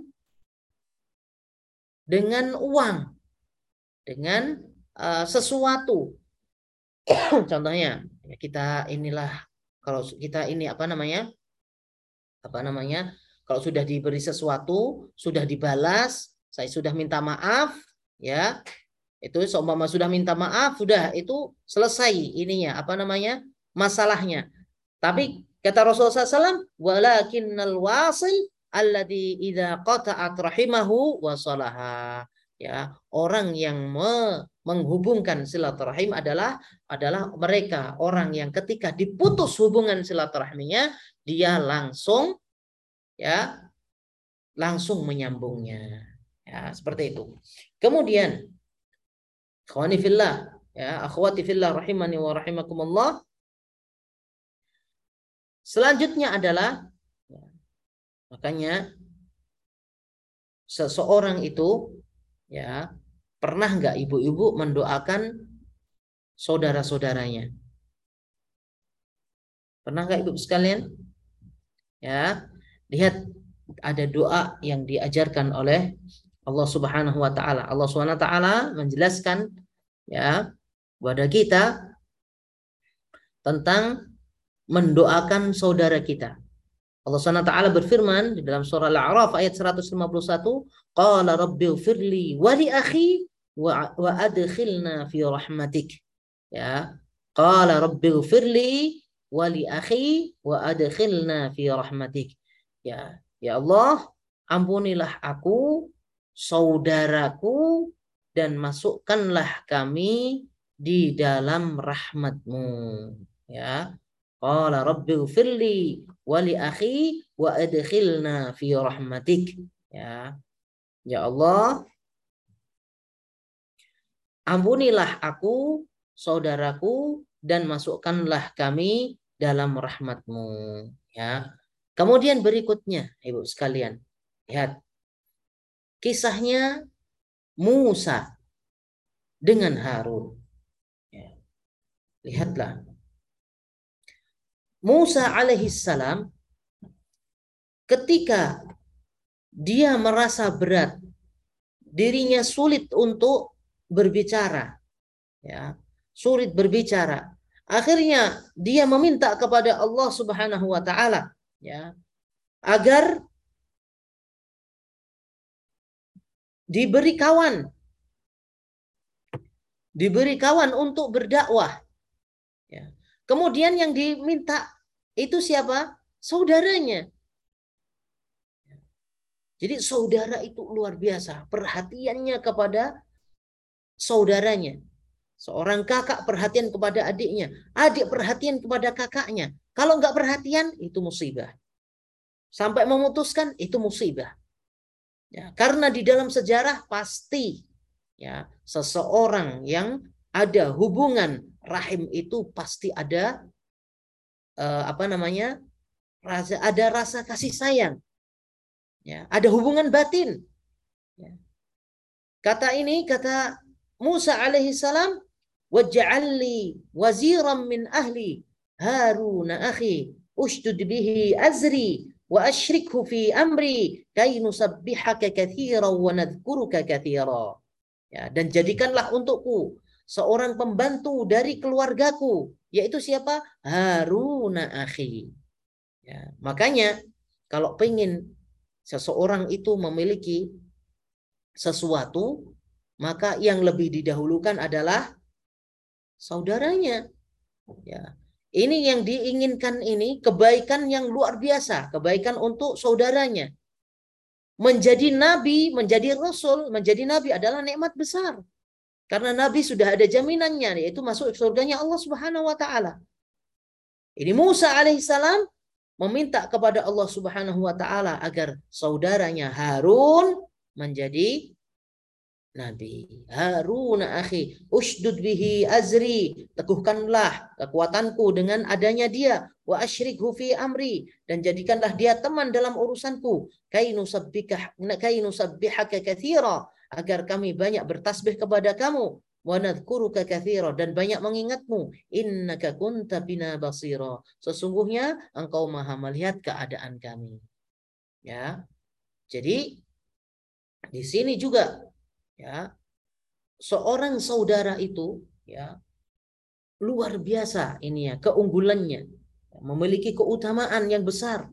dengan uang, dengan uh, sesuatu. Contohnya kita inilah, kalau kita ini apa namanya apa namanya kalau sudah diberi sesuatu, sudah dibalas, saya sudah minta maaf, ya itu seumpama sudah minta maaf, sudah itu selesai ininya apa namanya masalahnya. Tapi kata Rasulullah shallallahu alaihi wasallam, walakinnal wasil alladzi idza qata'at rahimahu wasalaha. Ya, orang yang me menghubungkan silaturahim adalah adalah mereka orang yang ketika diputus hubungan silaturahminya, dia langsung ya langsung menyambungnya. Ya, seperti itu. Kemudian akhwani fillah, ya, akhwati fillah rahimani wa rahimakumullah. Selanjutnya adalah ya, makanya seseorang itu ya pernah nggak ibu-ibu mendoakan saudara-saudaranya? Pernah nggak ibu sekalian? Ya, lihat ada doa yang diajarkan oleh Allah Subhanahu wa taala. Allah Subhanahu wa taala menjelaskan ya kepada kita tentang mendoakan saudara kita. Allah Subhanahu wa taala berfirman di dalam surah Al-A'raf ayat seratus lima puluh satu, qala rabbighfirli wa li akhi wa, wa adkhilna fi rahmatik. Ya. Qala rabbighfirli wa li akhi wa adkhilna fi rahmatik. Ya, ya Allah, ampunilah aku, saudaraku, dan masukkanlah kami di dalam rahmat-Mu. Ya. Qala rabbighfirli wa li akhi wa adkhilna fi rahmatik. Ya. Ya Allah, ampunilah aku, saudaraku, dan masukkanlah kami dalam rahmat-Mu. Ya. Kemudian berikutnya, ibu sekalian, lihat kisahnya Musa dengan Harun. Ya. Lihatlah, Musa alaihissalam ketika dia merasa berat, dirinya sulit untuk berbicara, ya, sulit berbicara. Akhirnya dia meminta kepada Allah Subhanahu wa taala, ya, agar diberi kawan, diberi kawan untuk berdakwah. Ya. Kemudian yang diminta itu siapa? Saudaranya. Jadi saudara itu luar biasa perhatiannya kepada saudaranya. Seorang kakak perhatian kepada adiknya, adik perhatian kepada kakaknya. Kalau nggak perhatian itu musibah. Sampai memutuskan itu musibah. Ya, karena di dalam sejarah pasti ya seseorang yang ada hubungan rahim itu pasti ada eh, apa namanya rasa ada rasa kasih sayang. Ya, ada hubungan batin. Ya. Kata ini kata Musa alaihi salam, waj'alli waziran min ahli Harun akhi ushdud bihi azri wa ashrikhu fi amri kay nusabbihaka katsiran wa nadhkuruka katsira. Ya, dan jadikanlah untukku seorang pembantu dari keluargaku, yaitu siapa? Harun akhi. Ya, makanya kalau pengen seseorang itu memiliki sesuatu, maka yang lebih didahulukan adalah saudaranya. Ya. Ini yang diinginkan ini kebaikan yang luar biasa, kebaikan untuk saudaranya. menjadi nabi, menjadi rasul, menjadi nabi adalah nikmat besar. Karena nabi sudah ada jaminannya, yaitu masuk surganya Allah Subhanahu wa taala. Ini Musa alaihissalam meminta kepada Allah Subhanahu wa taala agar saudaranya Harun menjadi nabi. Harun akhi, ushdud bihi azri, teguhkanlah kekuatanku dengan adanya dia, wa asyrikhu fi amri, dan jadikanlah dia teman dalam urusanku, kai nusabbihaka kai nusabbihaka katsira, agar kami banyak bertasbih kepada kamu, wa nadhkuruka katsira, dan banyak mengingatmu, innaka kunta bina basira, sesungguhnya engkau maha melihat keadaan kami. Ya. Jadi di sini juga, ya, seorang saudara itu, ya, luar biasa ini ya keunggulannya, memiliki keutamaan yang besar.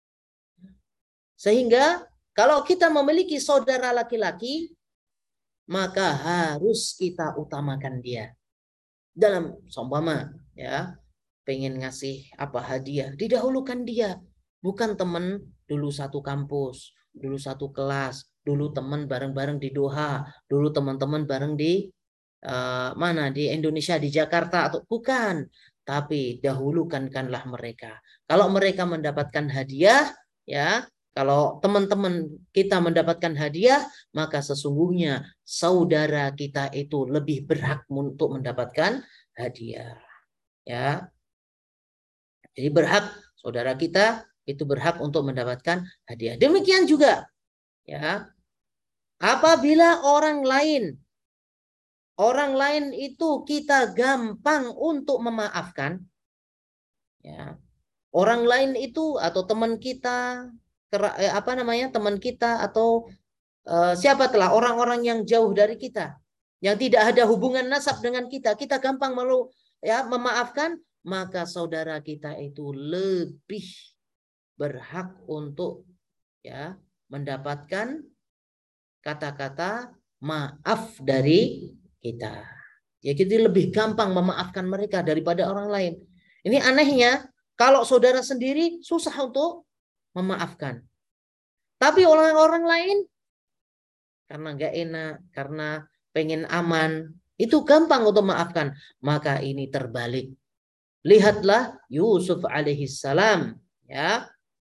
Sehingga kalau kita memiliki saudara laki-laki, maka harus kita utamakan dia. Dalam seumpama, ya, pengen ngasih apa hadiah, didahulukan dia, bukan teman dulu satu kampus, dulu satu kelas, dulu teman bareng-bareng di Doha, dulu teman-teman bareng di uh, mana di Indonesia, di Jakarta, atau bukan, tapi dahulukanlah mereka. Kalau mereka mendapatkan hadiah, ya, kalau teman-teman kita mendapatkan hadiah, maka sesungguhnya saudara kita itu lebih berhak untuk mendapatkan hadiah. Ya, jadi berhak, saudara kita itu berhak untuk mendapatkan hadiah. Demikian juga, ya, apabila orang lain, orang lain itu kita gampang untuk memaafkan, ya, orang lain itu atau teman kita, eh, apa namanya, teman kita atau eh, siapa telah orang-orang yang jauh dari kita, yang tidak ada hubungan nasab dengan kita, kita gampang malu, ya, memaafkan, maka saudara kita itu lebih berhak untuk, ya, mendapatkan kata-kata maaf dari kita. Ya, kita lebih gampang memaafkan mereka daripada orang lain. Ini anehnya, kalau saudara sendiri susah untuk memaafkan. Tapi orang-orang lain karena nggak enak, karena pengen aman, itu gampang untuk memaafkan. Maka ini terbalik. Lihatlah Yusuf alaihissalam, ya.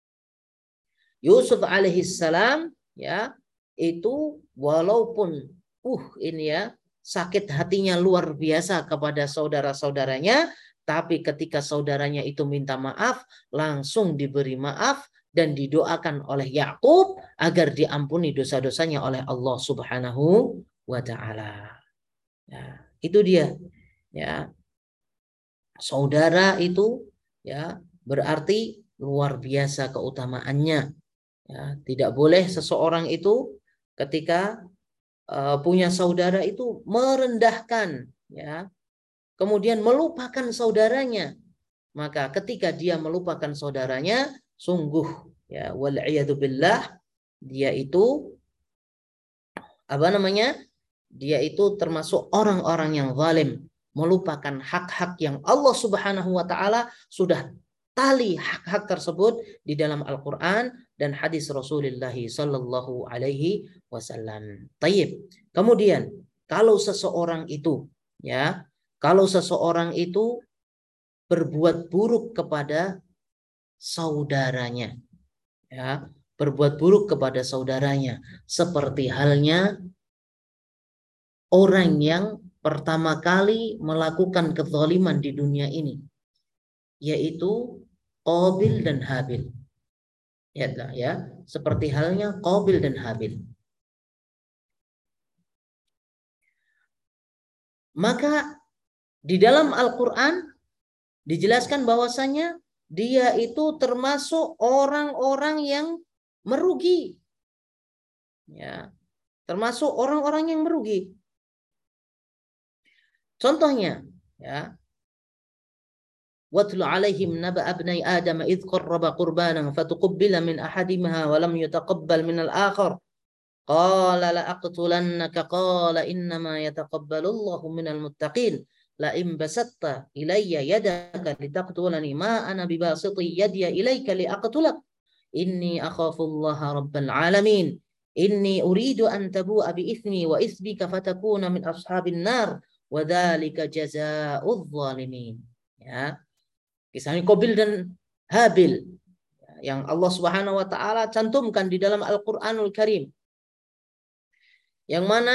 Yusuf alaihissalam, ya, itu walaupun uh ini ya sakit hatinya luar biasa kepada saudara-saudaranya, tapi ketika saudaranya itu minta maaf, langsung diberi maaf dan didoakan oleh Yakub agar diampuni dosa-dosanya oleh Allah Subhanahu wa taala. Ya, itu dia, ya. Saudara itu, ya, berarti luar biasa keutamaannya. Ya, tidak boleh seseorang itu ketika uh, punya saudara itu merendahkan, ya, kemudian melupakan saudaranya. Maka ketika dia melupakan saudaranya, sungguh, ya, wal'iyadu billah, dia itu apa namanya? Dia itu termasuk orang-orang yang zalim, melupakan hak-hak yang Allah Subhanahu wa taala sudah tali hak-hak tersebut di dalam Al-Qur'an dan hadis Rasulullah sallallahu alaihi wasallam. Tayyib. Kemudian, kalau seseorang itu, ya, kalau seseorang itu berbuat buruk kepada saudaranya, ya, berbuat buruk kepada saudaranya, seperti halnya orang yang pertama kali melakukan kezaliman di dunia ini, yaitu Qabil dan Habil. Ya, ya, seperti halnya Qabil dan Habil. Maka di dalam Al-Qur'an dijelaskan bahwasanya dia itu termasuk orang-orang yang merugi. Ya, termasuk orang-orang yang merugi. Contohnya, ya, watlu alaihim naba abnai adam idh qarraba qurbanan fatuqabbala min ahadihima wa lam yutaqabbal min al-akhar qala la aqtulannaka qala innama yataqabbalu Allahu minal muttaqin la in basatta ilayya yadaka litaqtulani ma ana bibasiti yadiya ilayka liaqtulak Inni akhafullaha rabbal alamin. Inni uridu an tabu'a bi ithmi wa ithbika fatakuna min ashabin nar wa dzalika jazaa'udz zalimin. Ya. Kisahnya Qabil dan Habil yang Allah Subhanahu wa taala cantumkan di dalam Al-Qur'anul Karim. Yang mana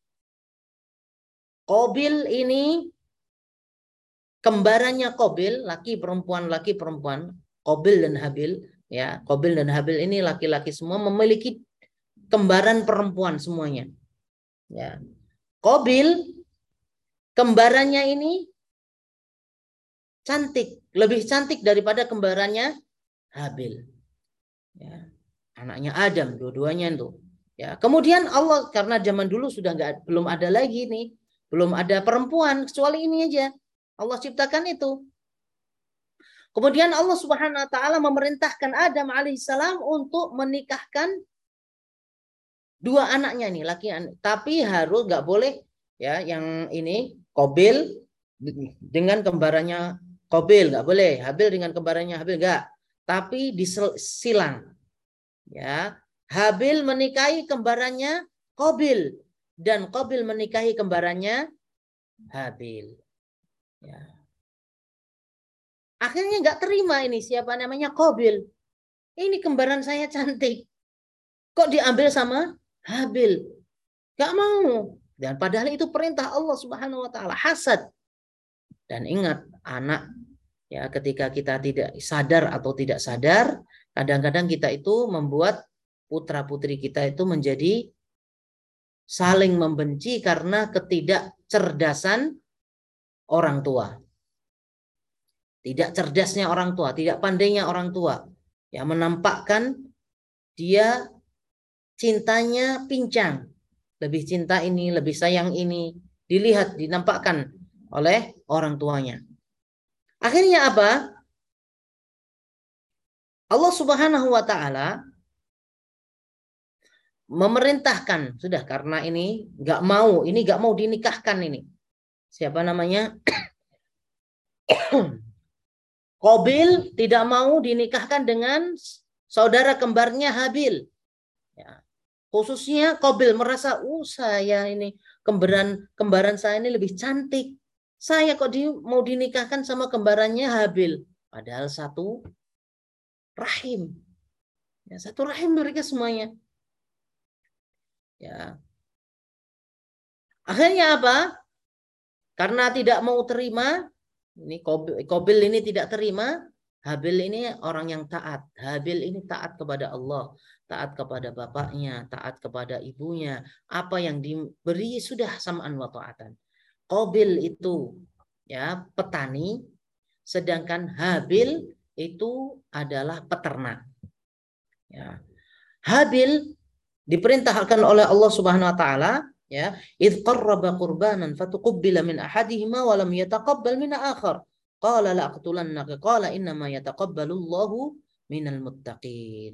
Qabil ini kembarannya Qabil, laki perempuan, laki perempuan, Qabil dan Habil, ya. Qabil dan Habil ini laki-laki semua memiliki kembaran perempuan semuanya. Ya. Qabil kembarannya ini cantik, lebih cantik daripada kembarannya Habil. Ya. Anaknya Adam, dua-duanya itu. Ya, kemudian Allah, karena zaman dulu sudah nggak, belum ada lagi nih, belum ada perempuan kecuali ini aja. Allah ciptakan itu. Kemudian Allah Subhanahu wa taala memerintahkan Adam alaihissalam untuk menikahkan dua anaknya nih, laki anak. Tapi harus nggak boleh ya yang ini Qabil dengan kembarannya Qabil, nggak boleh. Habil dengan kembarannya Habil, nggak. Tapi disilang. Ya, Habil menikahi kembarannya Qabil dan Qabil menikahi kembarannya Habil. Ya. Akhirnya nggak terima ini siapa namanya Qabil. Ini kembaran saya cantik. Kok diambil sama Habil? Gak mau. Dan padahal itu perintah Allah Subhanahu wa taala, hasad. Dan ingat, anak ya ketika kita tidak sadar atau tidak sadar, kadang-kadang kita itu membuat putra-putri kita itu menjadi saling membenci karena ketidakcerdasan orang tua. Tidak cerdasnya orang tua, tidak pandainya orang tua. Ya, menampakkan dia cintanya pincang. Lebih cinta ini, lebih sayang ini. Dilihat, dinampakkan oleh orang tuanya. Akhirnya apa? Allah Subhanahu wa taala memerintahkan, sudah, karena ini nggak mau, ini nggak mau dinikahkan ini. Siapa namanya? Qabil tidak mau dinikahkan dengan saudara kembarnya Habil. Ya. Khususnya Qabil merasa, uh saya ini kembaran kembaran saya ini lebih cantik. Saya kok di, mau dinikahkan sama kembarannya Habil. Padahal satu rahim. Ya, satu rahim mereka semuanya. Ya. Akhirnya apa? Karena tidak mau terima, ini Qabil ini tidak terima, Habil ini orang yang taat. Habil ini taat kepada Allah, taat kepada bapaknya, taat kepada ibunya. Apa yang diberi sudah sam'an wa ta'atan. Qabil itu ya petani, sedangkan Habil itu adalah peternak. Ya. Habil diperintahkan oleh Allah Subhanahu wa taala, ya, idz qarraba qurbanan fatuqbila min ahadihima wa lam yataqabbal min akhar qala la aqtulannaka qala inna ma yataqabbalu Allahu minal muttaqin.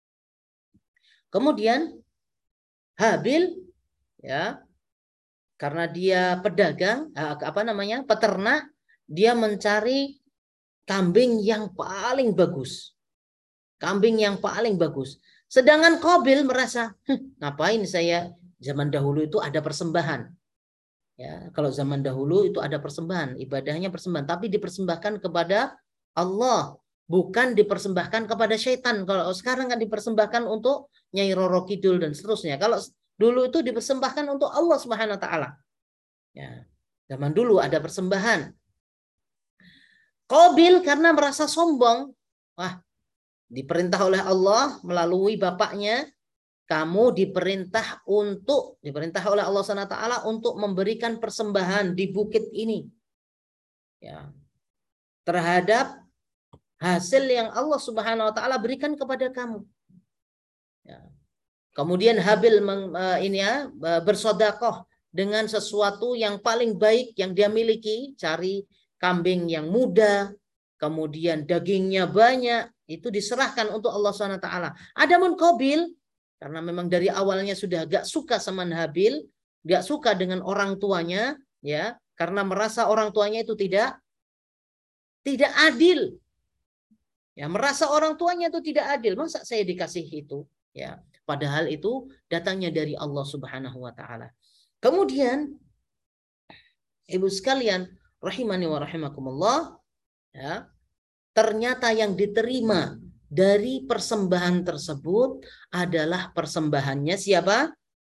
Kemudian Habil ya karena dia pedagang, apa namanya, peternak, dia mencari kambing yang paling bagus. Kambing yang paling bagus. Sedangkan Qabil merasa, ngapain saya, zaman dahulu itu ada persembahan. Ya, kalau zaman dahulu itu ada persembahan, ibadahnya persembahan, tapi dipersembahkan kepada Allah, bukan dipersembahkan kepada syaitan. Kalau sekarang kan dipersembahkan untuk Nyai Roro Kidul dan seterusnya. Kalau dulu itu dipersembahkan untuk Allah Subhanahu wa taala. Ya, zaman dulu ada persembahan. Qabil karena merasa sombong, wah, diperintah oleh Allah melalui bapaknya, kamu diperintah untuk diperintah oleh Allah Subhanahu wa taala untuk memberikan persembahan di bukit ini. Ya. Terhadap hasil yang Allah Subhanahu wa taala berikan kepada kamu. Ya. Kemudian Habil meng, ini ya bersedekah dengan sesuatu yang paling baik yang dia miliki, cari kambing yang muda, kemudian dagingnya banyak, itu diserahkan untuk Allah Subhanahu wa taala. Adapun Qabil karena memang dari awalnya sudah gak suka sama Habil, gak suka dengan orang tuanya, ya, karena merasa orang tuanya itu tidak tidak adil. Ya, merasa orang tuanya itu tidak adil, masa saya dikasih itu? Ya, padahal itu datangnya dari Allah Subhanahu wa taala. Kemudian Ibu sekalian, rahimani wa rahimakumullah, ya, ternyata yang diterima dari persembahan tersebut adalah persembahannya siapa?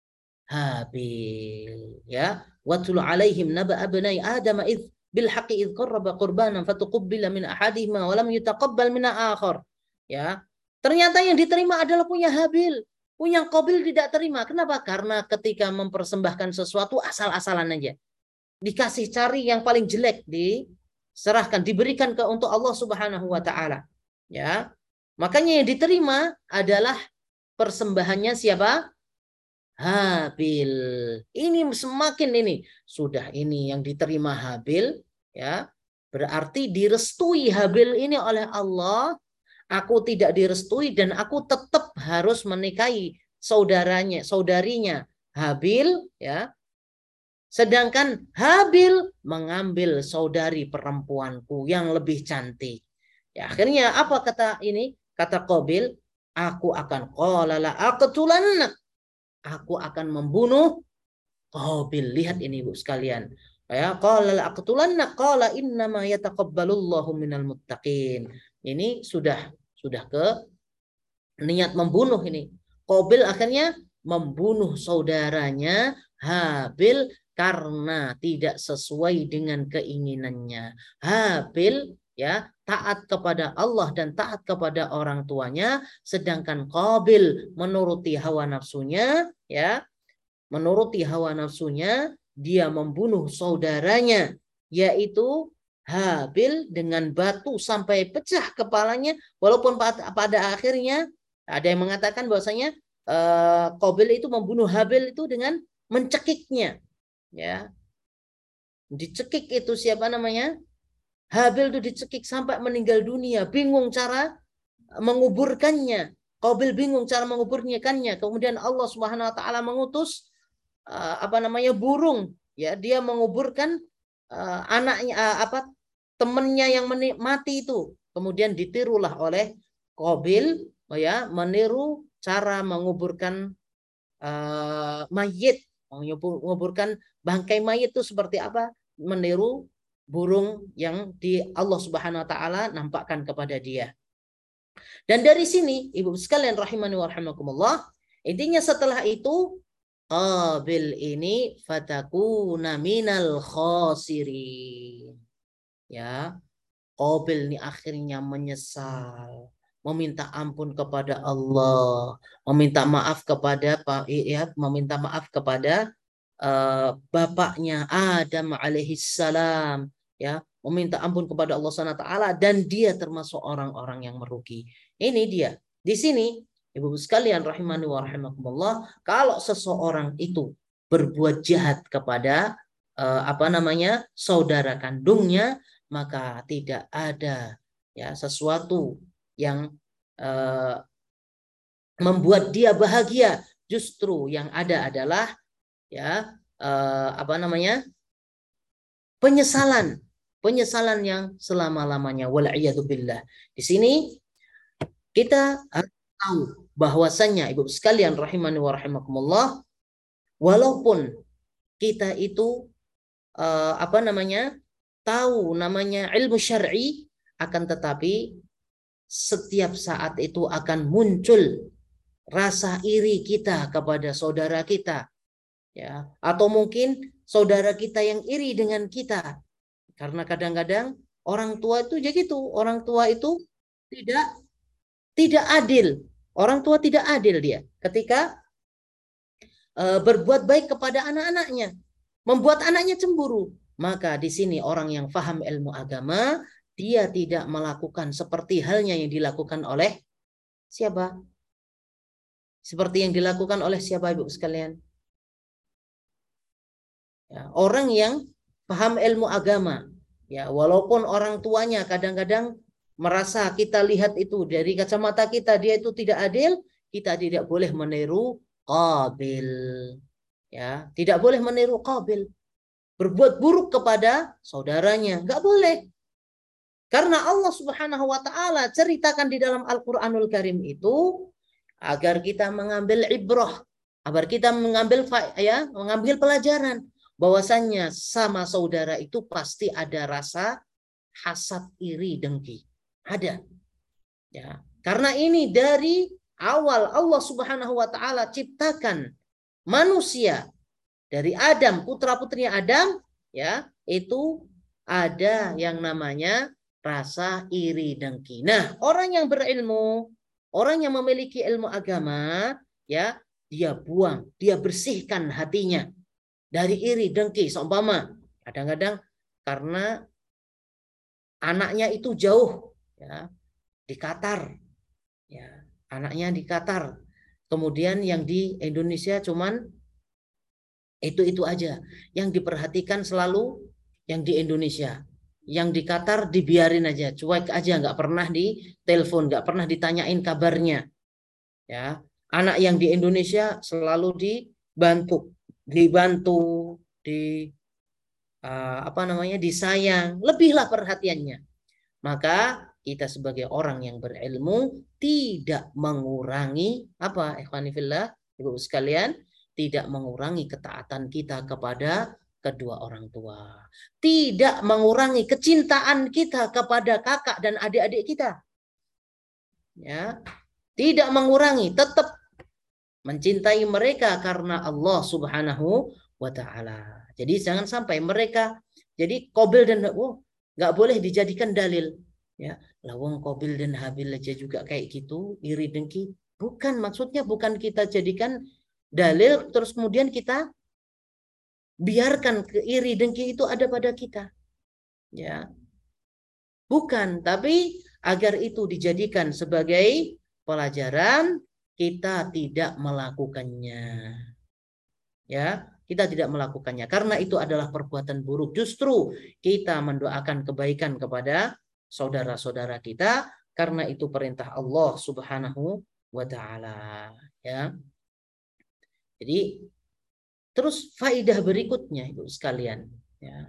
Habil. Ya, watul alaihim naba abnai adam id bil haqqi id qarraba qurbanan fatuqabbala min ahadihima wa lam yutaqabbal min akhar. Ya. Ternyata yang diterima adalah punya Habil. Punya Qabil tidak terima. Kenapa? Karena ketika mempersembahkan sesuatu asal-asalan aja. Dikasih cari yang paling jelek, diserahkan, diberikan ke untuk Allah Subhanahu wa taala. Ya. Makanya yang diterima adalah persembahannya siapa? Habil. Ini semakin ini sudah ini yang diterima Habil, ya. Berarti direstui Habil ini oleh Allah. Aku tidak direstui dan aku tetap harus menikahi saudaranya, saudarinya Habil, ya. Sedangkan Habil mengambil saudari perempuanku yang lebih cantik. Ya, akhirnya apa kata ini? Kata Qabil, aku akan qala la aqtulannak. Aku akan membunuh Qabil. Lihat ini Ibu sekalian. Ya, qala la aqtulannak qala innama yataqabbalullahu minal muttaqin. Ini sudah sudah ke niat membunuh ini. Qabil akhirnya membunuh saudaranya Habil karena tidak sesuai dengan keinginannya. Habil ya taat kepada Allah dan taat kepada orang tuanya, sedangkan Qabil menuruti hawa nafsunya, ya menuruti hawa nafsunya dia membunuh saudaranya yaitu Habil dengan batu sampai pecah kepalanya, walaupun pada, pada akhirnya ada yang mengatakan bahwasanya uh, Qabil itu membunuh Habil itu dengan mencekiknya, ya dicekik itu siapa namanya Habil itu dicekik sampai meninggal dunia, bingung cara menguburkannya. Qabil bingung cara menguburkannya. Kemudian Allah Subhanahu wa taala mengutus uh, apa namanya burung, ya dia menguburkan uh, anaknya uh, apa temannya yang mati itu. Kemudian ditirulah oleh Qabil, ya meniru cara menguburkan uh, mayit, menguburkan bangkai mayit itu seperti apa? Meniru burung yang di Allah Subhanahu wa taala nampakkan kepada dia. Dan dari sini Ibu sekalian rahimani wa rahimakumullah, intinya setelah itu Qabil ini fatakuna minal khasirin. Ya, Qabil ini akhirnya menyesal, meminta ampun kepada Allah, meminta maaf kepada Pak ya, meminta maaf kepada uh, bapaknya Adam alaihissalam, ya, meminta ampun kepada Allah Subhanahu wa taala dan dia termasuk orang-orang yang merugi. Ini dia. Di sini Ibu sekalian rahimani wa rahimakumullah, kalau seseorang itu berbuat jahat kepada uh, apa namanya saudara kandungnya, maka tidak ada ya sesuatu yang uh, membuat dia bahagia. Justru yang ada adalah ya uh, apa namanya penyesalan, penyesalan yang selama-lamanya. Wal'iyadzubillah. Di sini kita harus tahu bahwasannya Ibu sekalian rahimani wa rahimakumullah, walaupun kita itu uh, apa namanya tahu namanya ilmu syar'i, akan tetapi setiap saat itu akan muncul rasa iri kita kepada saudara kita, ya, atau mungkin saudara kita yang iri dengan kita, karena kadang-kadang orang tua itu jadi gitu, orang tua itu tidak tidak adil, orang tua tidak adil dia ketika uh, berbuat baik kepada anak-anaknya, membuat anaknya cemburu. Maka di sini orang yang paham ilmu agama, dia tidak melakukan seperti halnya yang dilakukan oleh siapa? Seperti yang dilakukan oleh siapa Ibu sekalian? Ya, orang yang paham ilmu agama, ya walaupun orang tuanya kadang-kadang merasa kita lihat itu dari kacamata kita dia itu tidak adil, kita tidak boleh meniru Qabil. Ya, tidak boleh meniru Qabil. Berbuat buruk kepada saudaranya, nggak boleh. Karena Allah Subhanahu wa taala ceritakan di dalam Al-Qur'anul Karim itu agar kita mengambil ibrah, agar kita mengambil ya, mengambil pelajaran bahwasannya sama saudara itu pasti ada rasa hasad, iri, dengki. Ada. Ya. Karena ini dari awal Allah Subhanahu wa taala ciptakan manusia dari Adam, putra-putrinya Adam, ya, itu ada yang namanya rasa iri dengki. Nah, orang yang berilmu, orang yang memiliki ilmu agama, ya, dia buang, dia bersihkan hatinya dari iri dengki. Seumpama kadang-kadang karena anaknya itu jauh, ya, di Qatar, ya, anaknya di Qatar. Kemudian yang di Indonesia cuman itu-itu aja. Yang diperhatikan selalu yang di Indonesia. Yang di Qatar dibiarin aja, cuek aja, nggak pernah ditelepon, nggak pernah ditanyain kabarnya. Ya, anak yang di Indonesia selalu dibantu, dibantu, di uh, apa namanya, disayang, lebihlah perhatiannya. Maka kita sebagai orang yang berilmu tidak mengurangi apa, ikhwani fillah, ibu sekalian, tidak mengurangi ketaatan kita kepada kedua orang tua, tidak mengurangi kecintaan kita kepada kakak dan adik-adik kita, ya, tidak mengurangi, tetap mencintai mereka karena Allah Subhanahu wa taala. Jadi jangan sampai mereka jadi Qabil dan oh, nggak boleh dijadikan dalil, ya, lawang Qabil dan Habil aja juga kayak gitu, iri dengki. Bukan, maksudnya bukan kita jadikan dalil terus kemudian kita biarkan ke iri dengki itu ada pada kita, ya, bukan, tapi agar itu dijadikan sebagai pelajaran, kita tidak melakukannya, ya, kita tidak melakukannya karena itu adalah perbuatan buruk. Justru kita mendoakan kebaikan kepada saudara-saudara kita karena itu perintah Allah Subhanahu wa taala, ya. Jadi terus faidah berikutnya Ibu sekalian, ya,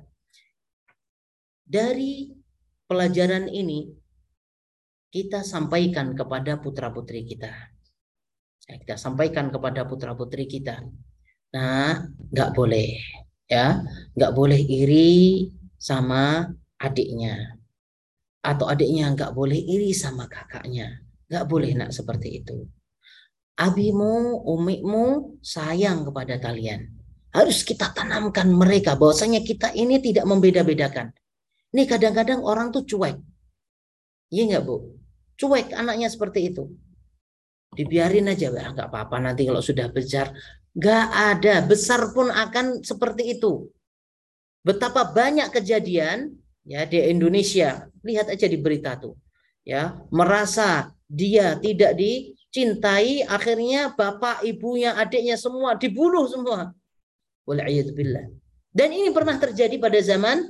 dari pelajaran ini kita sampaikan kepada putra-putri kita. Kita sampaikan kepada putra-putri kita. Nah, nggak boleh, ya, nggak boleh iri sama adiknya, atau adiknya nggak boleh iri sama kakaknya, nggak boleh nak seperti itu. Abimu, umimu sayang kepada kalian. Harus kita tanamkan mereka bahwasanya kita ini tidak membeda-bedakan. Ini kadang-kadang orang tuh cuek. Iya nggak Bu? Cuek anaknya seperti itu. Dibiarin aja, nggak apa-apa nanti kalau sudah besar. Nggak ada, besar pun akan seperti itu. Betapa banyak kejadian ya di Indonesia. Lihat aja di berita tuh. Ya, merasa dia tidak dicintai, akhirnya bapak, ibunya, adiknya semua dibunuh semua. Wal'iyadzubillah. Dan ini pernah terjadi pada zaman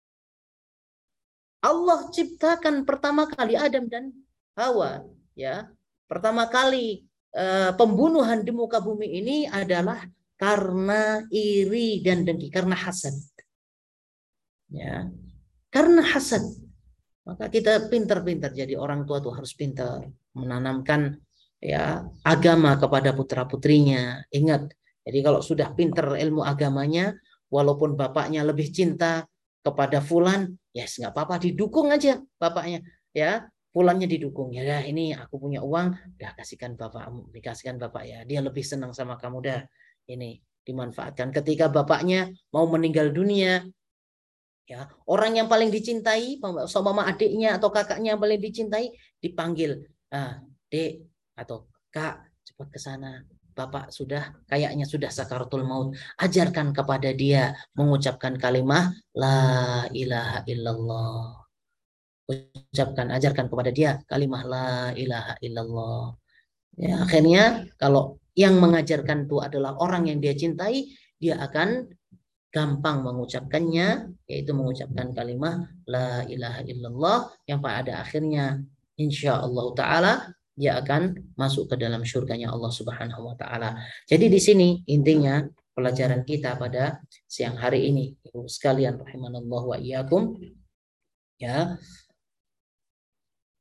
Allah ciptakan pertama kali Adam dan Hawa, ya. Pertama kali uh, pembunuhan di muka bumi ini adalah karena iri dan dengki, karena hasad. Ya. Karena hasad. Maka kita pintar-pintar jadi orang tua tuh harus pintar menanamkan ya agama kepada putra-putrinya. Ingat, jadi kalau sudah pintar ilmu agamanya, walaupun bapaknya lebih cinta kepada fulan, ya yes, nggak apa-apa, didukung aja bapaknya, ya. Fulannya didukung, ya dah, ini aku punya uang, dah kasihkan bapakmu, dikasihkan bapak, ya dia lebih senang sama kamu, dah ini dimanfaatkan. Ketika bapaknya mau meninggal dunia, ya orang yang paling dicintai sama adiknya atau kakaknya yang paling dicintai dipanggil, ah, dek atau kak, cepat ke sana, bapak sudah kayaknya sudah sakaratul maut, ajarkan kepada dia mengucapkan kalimat la ilaha illallah. Ucapkan, ajarkan kepada dia kalimat la ilaha illallah. Ya, akhirnya kalau yang mengajarkan itu adalah orang yang dia cintai, dia akan gampang mengucapkannya, yaitu mengucapkan kalimat la ilaha illallah yang pada akhirnya insya Allah taala dia akan masuk ke dalam surganya Allah Subhanahu wa taala. Jadi di sini intinya pelajaran kita pada siang hari ini, Ibu sekalian rahimanallah wa iyyakum, ya,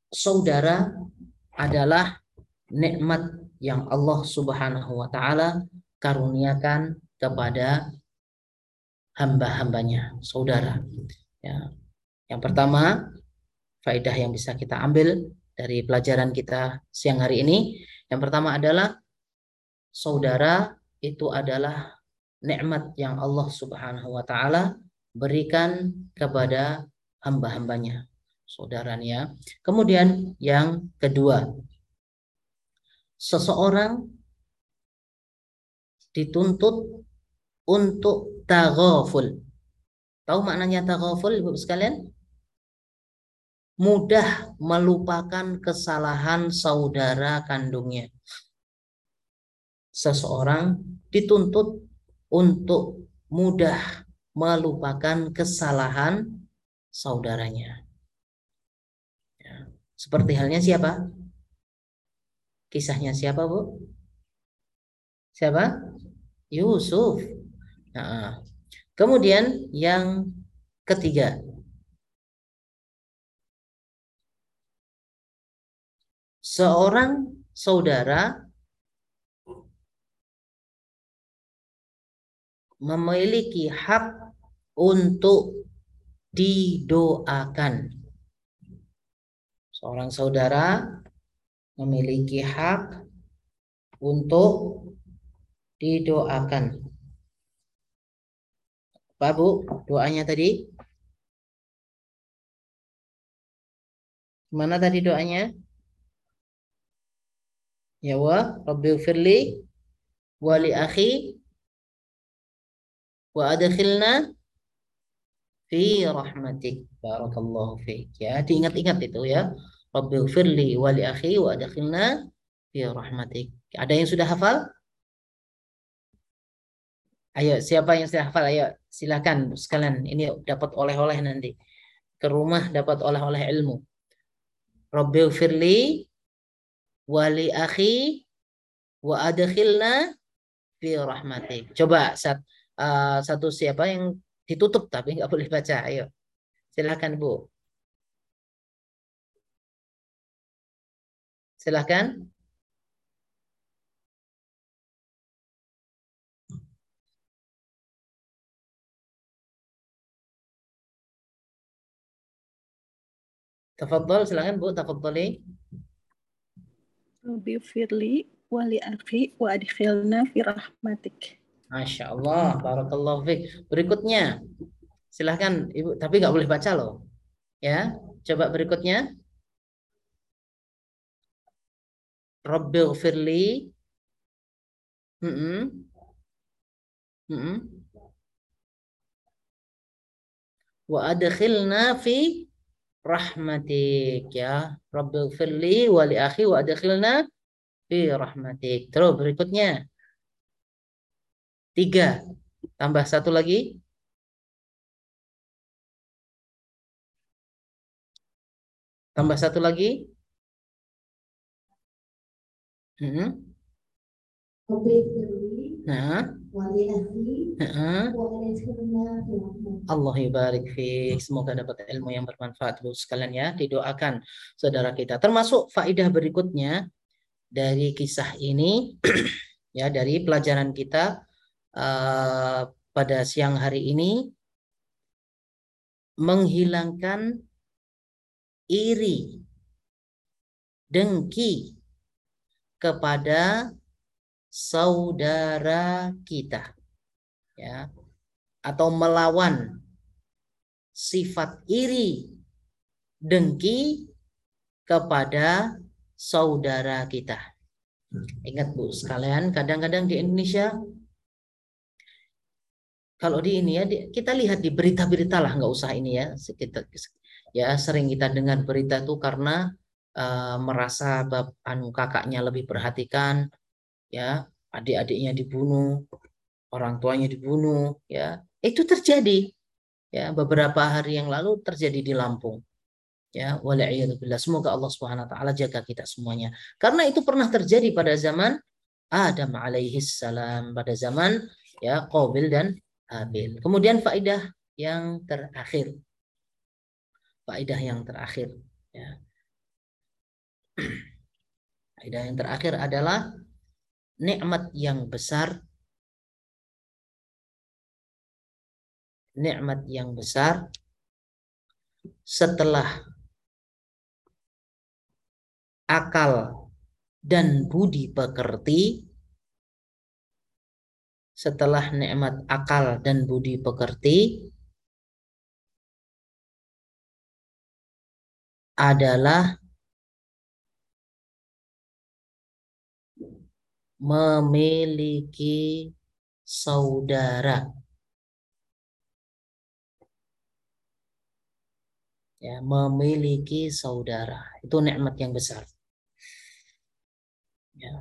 saudara adalah nikmat yang Allah Subhanahu wa taala karuniakan kepada hamba-hambanya, saudara. Ya. Yang pertama, faedah yang bisa kita ambil dari pelajaran kita siang hari ini, yang pertama adalah saudara itu adalah nikmat yang Allah Subhanahu wa taala berikan kepada hamba-hambanya, saudaranya. Kemudian yang kedua, seseorang dituntut untuk taghaful. Tahu maknanya taghaful, Ibu sekalian? Mudah melupakan kesalahan saudara kandungnya. Seseorang dituntut untuk mudah melupakan kesalahan saudaranya. Ya. Seperti halnya siapa? Kisahnya siapa, Bu? Siapa? Yusuf. Nah, kemudian yang ketiga, seorang saudara memiliki hak untuk didoakan. Seorang saudara memiliki hak untuk didoakan. Apa, Bu, doanya tadi? Mana tadi doanya? Ya wa Rabbighfirli wa li akhi wa adkhilna fi rahmatik. Barakallahu fiik. Ya, diingat-ingat itu ya. Rabbighfirli wa li akhi wa adkhilna fi rahmatik. Ada yang sudah hafal? Ayo, siapa yang sudah hafal? Ayo, silakan sekalian. Ini dapat oleh-oleh nanti. Ke rumah dapat oleh-oleh ilmu. Rabbighfirli wa li akhi wa adkhilna fi rahmatik. Coba sat, uh, satu siapa yang ditutup tapi nggak boleh baca. Ayo, silakan Bu. Silakan. Tafadhol, silakan Bu, tafadholi. Rabbi firli wa li akhi wa adkhilna fi rahmatik. Masya Allah, barakallahu fiik. Berikutnya, silahkan Ibu, tapi nggak boleh baca loh. Ya, coba berikutnya. Rabbighfirli. Hmm. Hmm. Wa adkhilna fi rahmatik, ya. Rabbighfirli wa li akhi wa adkhilna fi rahmatik. Terus berikutnya. Tiga. Tambah satu lagi. Tambah satu lagi. Hmm. Nah. Nah. Allah yubarik fiik. Semoga dapat ilmu yang bermanfaat Bu sekalian ya. Didoakan saudara kita. Termasuk faedah berikutnya dari kisah ini ya, dari pelajaran kita uh, pada siang hari ini, menghilangkan iri, dengki kepada saudara kita, ya, atau melawan sifat iri, dengki kepada saudara kita. Ingat Bu sekalian, kadang-kadang di Indonesia, kalau di ini ya, kita lihat di berita-berita lah, nggak usah ini ya, kita, ya sering kita dengar berita itu karena uh, merasa bab, anu kakaknya lebih perhatikan, ya, adik-adiknya dibunuh, orang tuanya dibunuh, ya, itu terjadi, ya, beberapa hari yang lalu terjadi di Lampung, ya, wala'iyadzubillah. Semoga Allah Subhanahu Wa Taala jaga kita semuanya, karena itu pernah terjadi pada zaman Adam alaihis salam, pada zaman ya Qabil dan Habil. Kemudian faedah yang terakhir, faedah yang terakhir, ya. Kaidah yang terakhir adalah nikmat yang besar, nikmat yang besar setelah akal dan budi pekerti, setelah nikmat akal dan budi pekerti adalah memiliki saudara. Ya, memiliki saudara. Itu nikmat yang besar. Ya.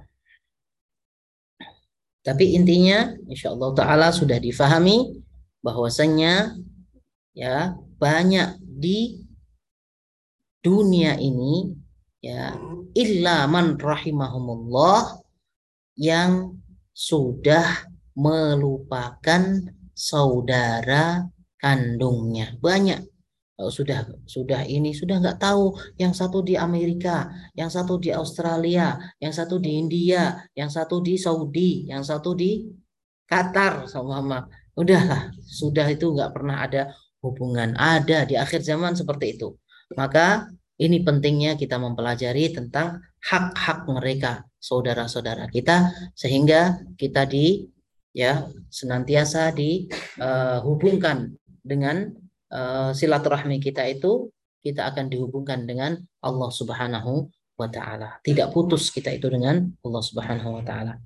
Tapi intinya insya Allah Ta'ala sudah difahami bahwasannya ya banyak di dunia ini ya illa man rahimahumullah yang sudah melupakan saudara kandungnya. Banyak. Oh, sudah sudah ini sudah nggak tahu yang satu di Amerika, yang satu di Australia, yang satu di India, yang satu di Saudi, yang satu di Qatar sama mama. Udahlah, sudah itu nggak pernah ada hubungan. Ada di akhir zaman seperti itu. Maka ini pentingnya kita mempelajari tentang hak-hak mereka, saudara-saudara kita, sehingga kita di ya senantiasa dihubungkan uh, dengan uh, silaturahmi kita itu, kita akan dihubungkan dengan Allah Subhanahu wa Ta'ala. Tidak putus kita itu dengan Allah Subhanahu wa Ta'ala.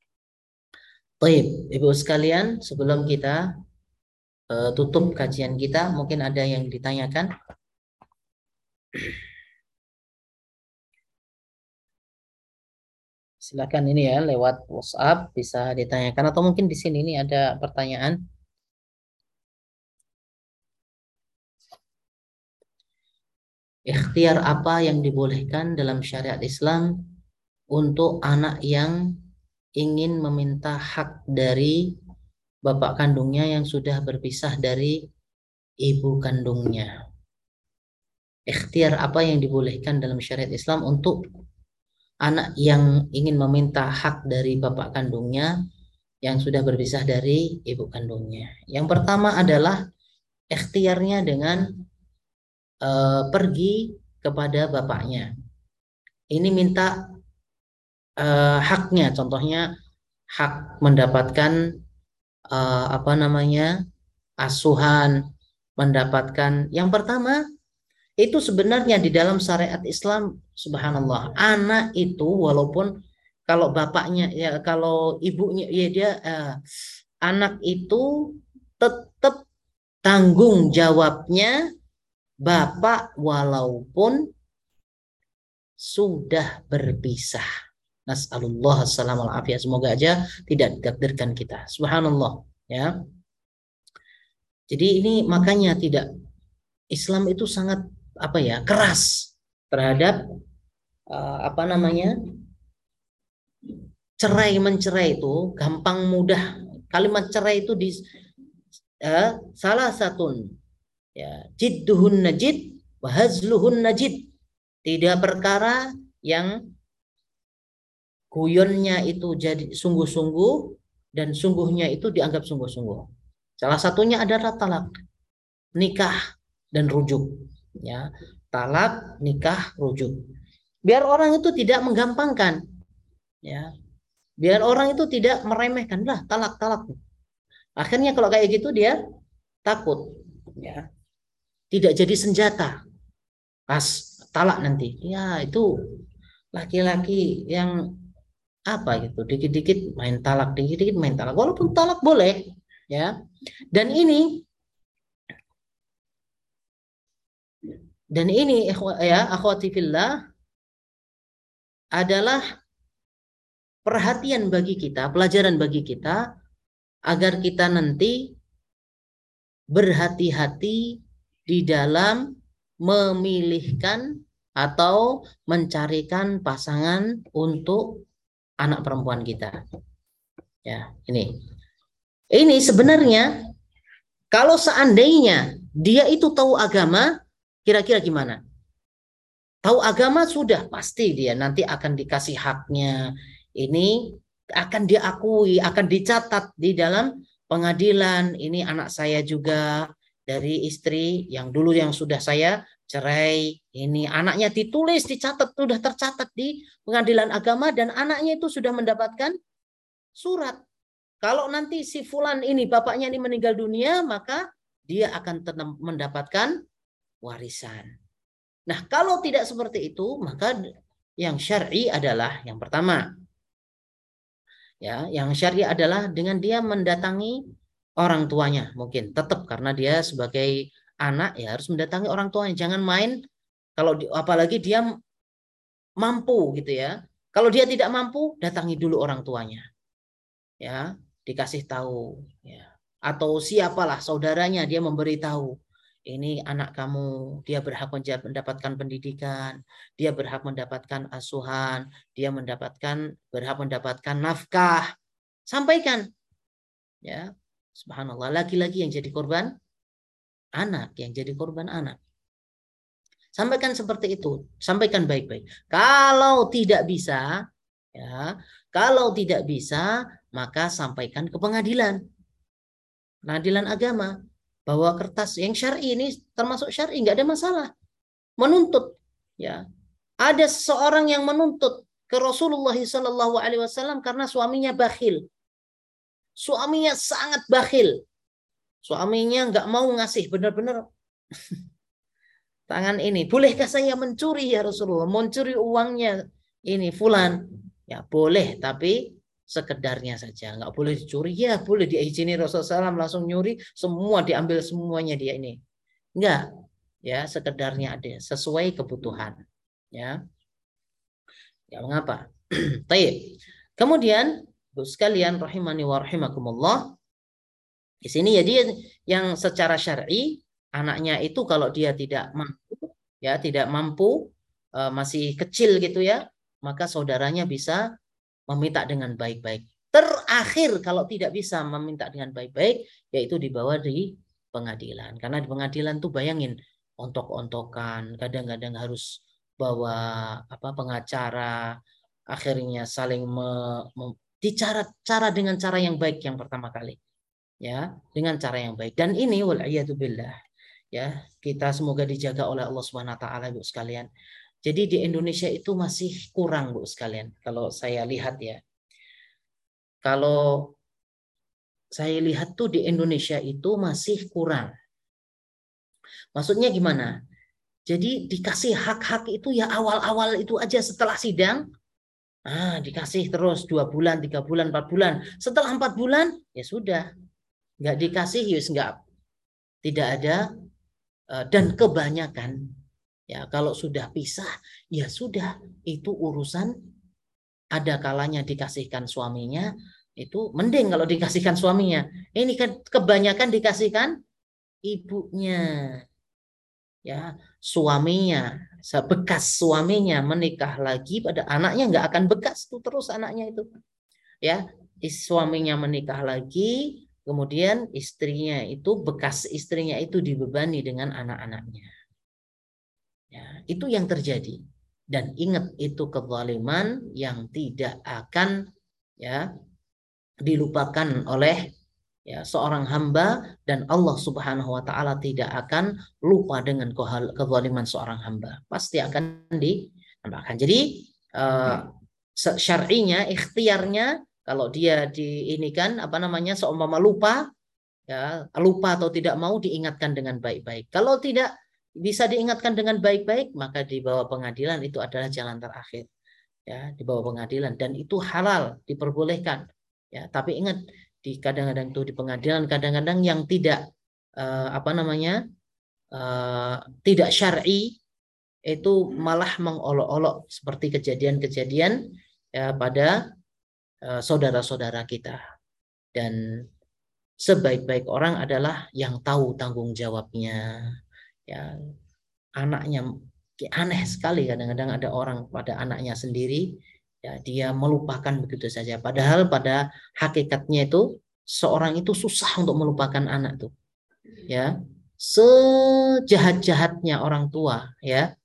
Baik, Ibu sekalian, sebelum kita uh, tutup kajian kita, mungkin ada yang ditanyakan. Silakan ini ya lewat WhatsApp bisa ditanyakan atau mungkin di sini ini ada pertanyaan. Ikhtiar apa yang dibolehkan dalam syariat Islam untuk anak yang ingin meminta hak dari bapak kandungnya yang sudah berpisah dari ibu kandungnya? Ikhtiar apa yang dibolehkan dalam syariat Islam untuk anak yang ingin meminta hak dari bapak kandungnya yang sudah berpisah dari ibu kandungnya? Yang pertama adalah ikhtiarnya dengan uh, pergi kepada bapaknya. Ini minta uh, haknya, contohnya hak mendapatkan uh, apa namanya asuhan, mendapatkan yang pertama itu sebenarnya di dalam syariat Islam, subhanallah, anak itu walaupun kalau bapaknya ya kalau ibunya ya dia uh, anak itu tetap tanggung jawabnya bapak walaupun sudah berpisah. Nas'alullah assalamu alaihi, semoga aja tidak ditakdirkan kita. Subhanallah ya. Jadi ini makanya tidak Islam itu sangat apa ya keras terhadap uh, apa namanya cerai mencerai itu gampang mudah. Kalimat cerai itu di uh, salah satu ya jidduhun najid wa hazluhun najid, tidak perkara yang guyonnya itu jadi sungguh-sungguh dan sungguhnya itu dianggap sungguh-sungguh. Salah satunya adalah talak, nikah dan rujuk ya, talak, nikah, rujuk. Biar orang itu tidak menggampangkan ya, biar orang itu tidak meremehkan lah talak talak. Akhirnya kalau kayak gitu dia takut ya, tidak jadi senjata pas talak nanti. Ya itu laki-laki yang apa gitu, dikit-dikit main talak, dikit-dikit main talak, walaupun talak boleh ya. Dan ini Dan ini ya akhwati fillah adalah perhatian bagi kita, pelajaran bagi kita agar kita nanti berhati-hati di dalam memilihkan atau mencarikan pasangan untuk anak perempuan kita. Ya, ini. Ini sebenarnya kalau seandainya dia itu tahu agama, kira-kira gimana? tahu agama sudah pasti dia nanti akan dikasih haknya. Ini akan diakui, akan dicatat di dalam pengadilan. Ini anak saya juga dari istri yang dulu yang sudah saya cerai. Ini anaknya ditulis, dicatat, sudah tercatat di pengadilan agama dan anaknya itu sudah mendapatkan surat. Kalau nanti si fulan ini bapaknya ini meninggal dunia, maka dia akan mendapatkan warisan. Nah, kalau tidak seperti itu, maka yang syar'i adalah yang pertama. Ya, yang syar'i adalah dengan dia mendatangi orang tuanya, mungkin tetap karena dia sebagai anak ya harus mendatangi orang tuanya. Jangan main kalau di, apalagi dia mampu gitu ya. Kalau dia tidak mampu, datangi dulu orang tuanya. Ya, dikasih tahu ya. Atau siapalah saudaranya dia memberitahu. Ini anak kamu, dia berhak mendapatkan pendidikan, dia berhak mendapatkan asuhan, dia mendapatkan berhak mendapatkan nafkah. Sampaikan. Ya, subhanallah, laki-laki yang jadi korban anak, yang jadi korban anak. Sampaikan seperti itu, sampaikan baik-baik. Kalau tidak bisa, ya, kalau tidak bisa, maka sampaikan ke pengadilan. Pengadilan agama. Bahwa kertas yang syar'i ini termasuk syar'i, nggak ada masalah. Menuntut, ya. Ada seseorang yang menuntut ke Rasulullah shallallahu alaihi wasallam karena suaminya bakhil. Suaminya sangat bakhil. Suaminya nggak mau ngasih, benar-benar tangan ini. Bolehkah saya mencuri ya Rasulullah? Mencuri uangnya ini fulan. Ya boleh, tapi sekedarnya saja, nggak boleh dicuri. Ya boleh diizini Rasulullah shallallahu alaihi wasallam langsung nyuri, semua diambil semuanya dia ini. Enggak, ya sekedarnya ada sesuai kebutuhan. Ya, ya mengapa? Taib. Kemudian, Bu sekalian rahimani wa rahimakumullah. Di sini jadi yang secara syar'i anaknya itu kalau dia tidak mampu, ya tidak mampu masih kecil gitu ya, maka saudaranya bisa meminta dengan baik-baik. Terakhir kalau tidak bisa meminta dengan baik-baik, yaitu dibawa di pengadilan. Karena di pengadilan tuh bayangin ontok-ontokan, kadang-kadang harus bawa apa pengacara, akhirnya saling me, me, dicara cara dengan cara yang baik yang pertama kali. Ya, dengan cara yang baik. Dan ini wal'iyatubillah, ya, kita semoga dijaga oleh Allah Subhanahu wa taala, Bu sekalian. Jadi di Indonesia itu masih kurang, Bu sekalian. Kalau saya lihat ya. Kalau saya lihat tuh di Indonesia itu masih kurang. Maksudnya gimana? Jadi dikasih hak-hak itu ya awal-awal itu aja setelah sidang. Ah, dikasih terus dua bulan, tiga bulan, empat bulan. Setelah empat bulan, ya sudah. Nggak dikasih, ya nggak. Tidak ada. Dan kebanyakan, ya kalau sudah pisah, ya sudah. Itu urusan. Ada kalanya dikasihkan suaminya, itu mending kalau dikasihkan suaminya. Ini kan kebanyakan dikasihkan ibunya. Ya, suaminya, bekas suaminya menikah lagi pada anaknya nggak akan bekas tuh terus anaknya itu. Ya, suaminya menikah lagi, kemudian istrinya itu bekas istrinya itu dibebani dengan anak-anaknya. Ya, itu yang terjadi. Dan ingat itu kezaliman yang tidak akan ya dilupakan oleh ya seorang hamba, dan Allah Subhanahu wa taala tidak akan lupa dengan kezaliman seorang hamba. Pasti akan ditambahkan. Jadi uh, syar'inya, ikhtiarnya kalau dia di ini kan apa namanya seumpama lupa, ya lupa atau tidak mau diingatkan dengan baik-baik. Kalau tidak bisa diingatkan dengan baik-baik, maka di bawah pengadilan itu adalah jalan terakhir. Ya, di bawah pengadilan, dan itu halal, diperbolehkan. Ya, tapi ingat di kadang-kadang itu di pengadilan kadang-kadang yang tidak uh, apa namanya uh, tidak syar'i itu malah mengolok-olok seperti kejadian-kejadian ya pada uh, saudara-saudara kita. Dan sebaik-baik orang adalah yang tahu tanggung jawabnya. Ya, anaknya aneh sekali kadang-kadang ada orang pada anaknya sendiri ya dia melupakan begitu saja, padahal pada hakikatnya itu seorang itu susah untuk melupakan anak tuh ya, sejahat-jahatnya orang tua ya,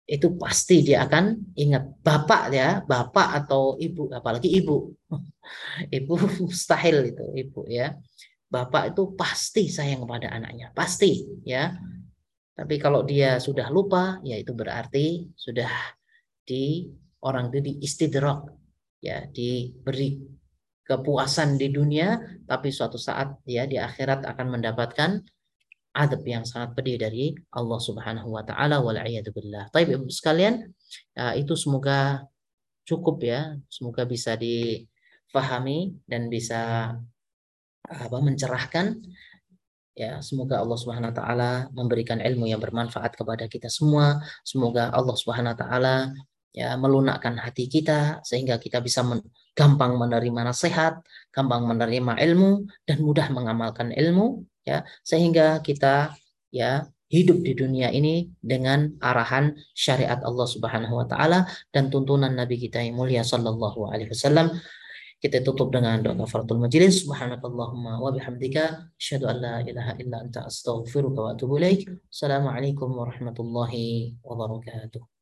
itu pasti dia akan ingat. Bapak ya, bapak atau ibu, apalagi ibu. Ibu mustahil itu, ibu ya. Bapak itu pasti sayang kepada anaknya, pasti ya. Tapi kalau dia sudah lupa, ya itu berarti sudah di orang itu di istidrak, ya, diberi kepuasan di dunia, tapi suatu saat ya di akhirat akan mendapatkan adab yang sangat pedih dari Allah Subhanahu wa taala, wal a'yadu billah. Baik Ibu sekalian, itu semoga cukup ya, semoga bisa difahami dan bisa apa mencerahkan. Ya, semoga Allah Subhanahu wa taala memberikan ilmu yang bermanfaat kepada kita semua. Semoga Allah Subhanahu wa taala ya melunakkan hati kita sehingga kita bisa men gampang menerima nasihat, gampang menerima ilmu dan mudah mengamalkan ilmu ya, sehingga kita ya hidup di dunia ini dengan arahan syariat Allah Subhanahu wa taala dan tuntunan Nabi kita yang mulia sallallahu alaihi wasallam. Kita tutup dengan doa kafaratul majelis. Subhanakallahumma wa bihamdika asyhadu an la ilaha illa anta astaghfiruka wa atubu ilaik. Assalamualaikum warahmatullahi wabarakatuh.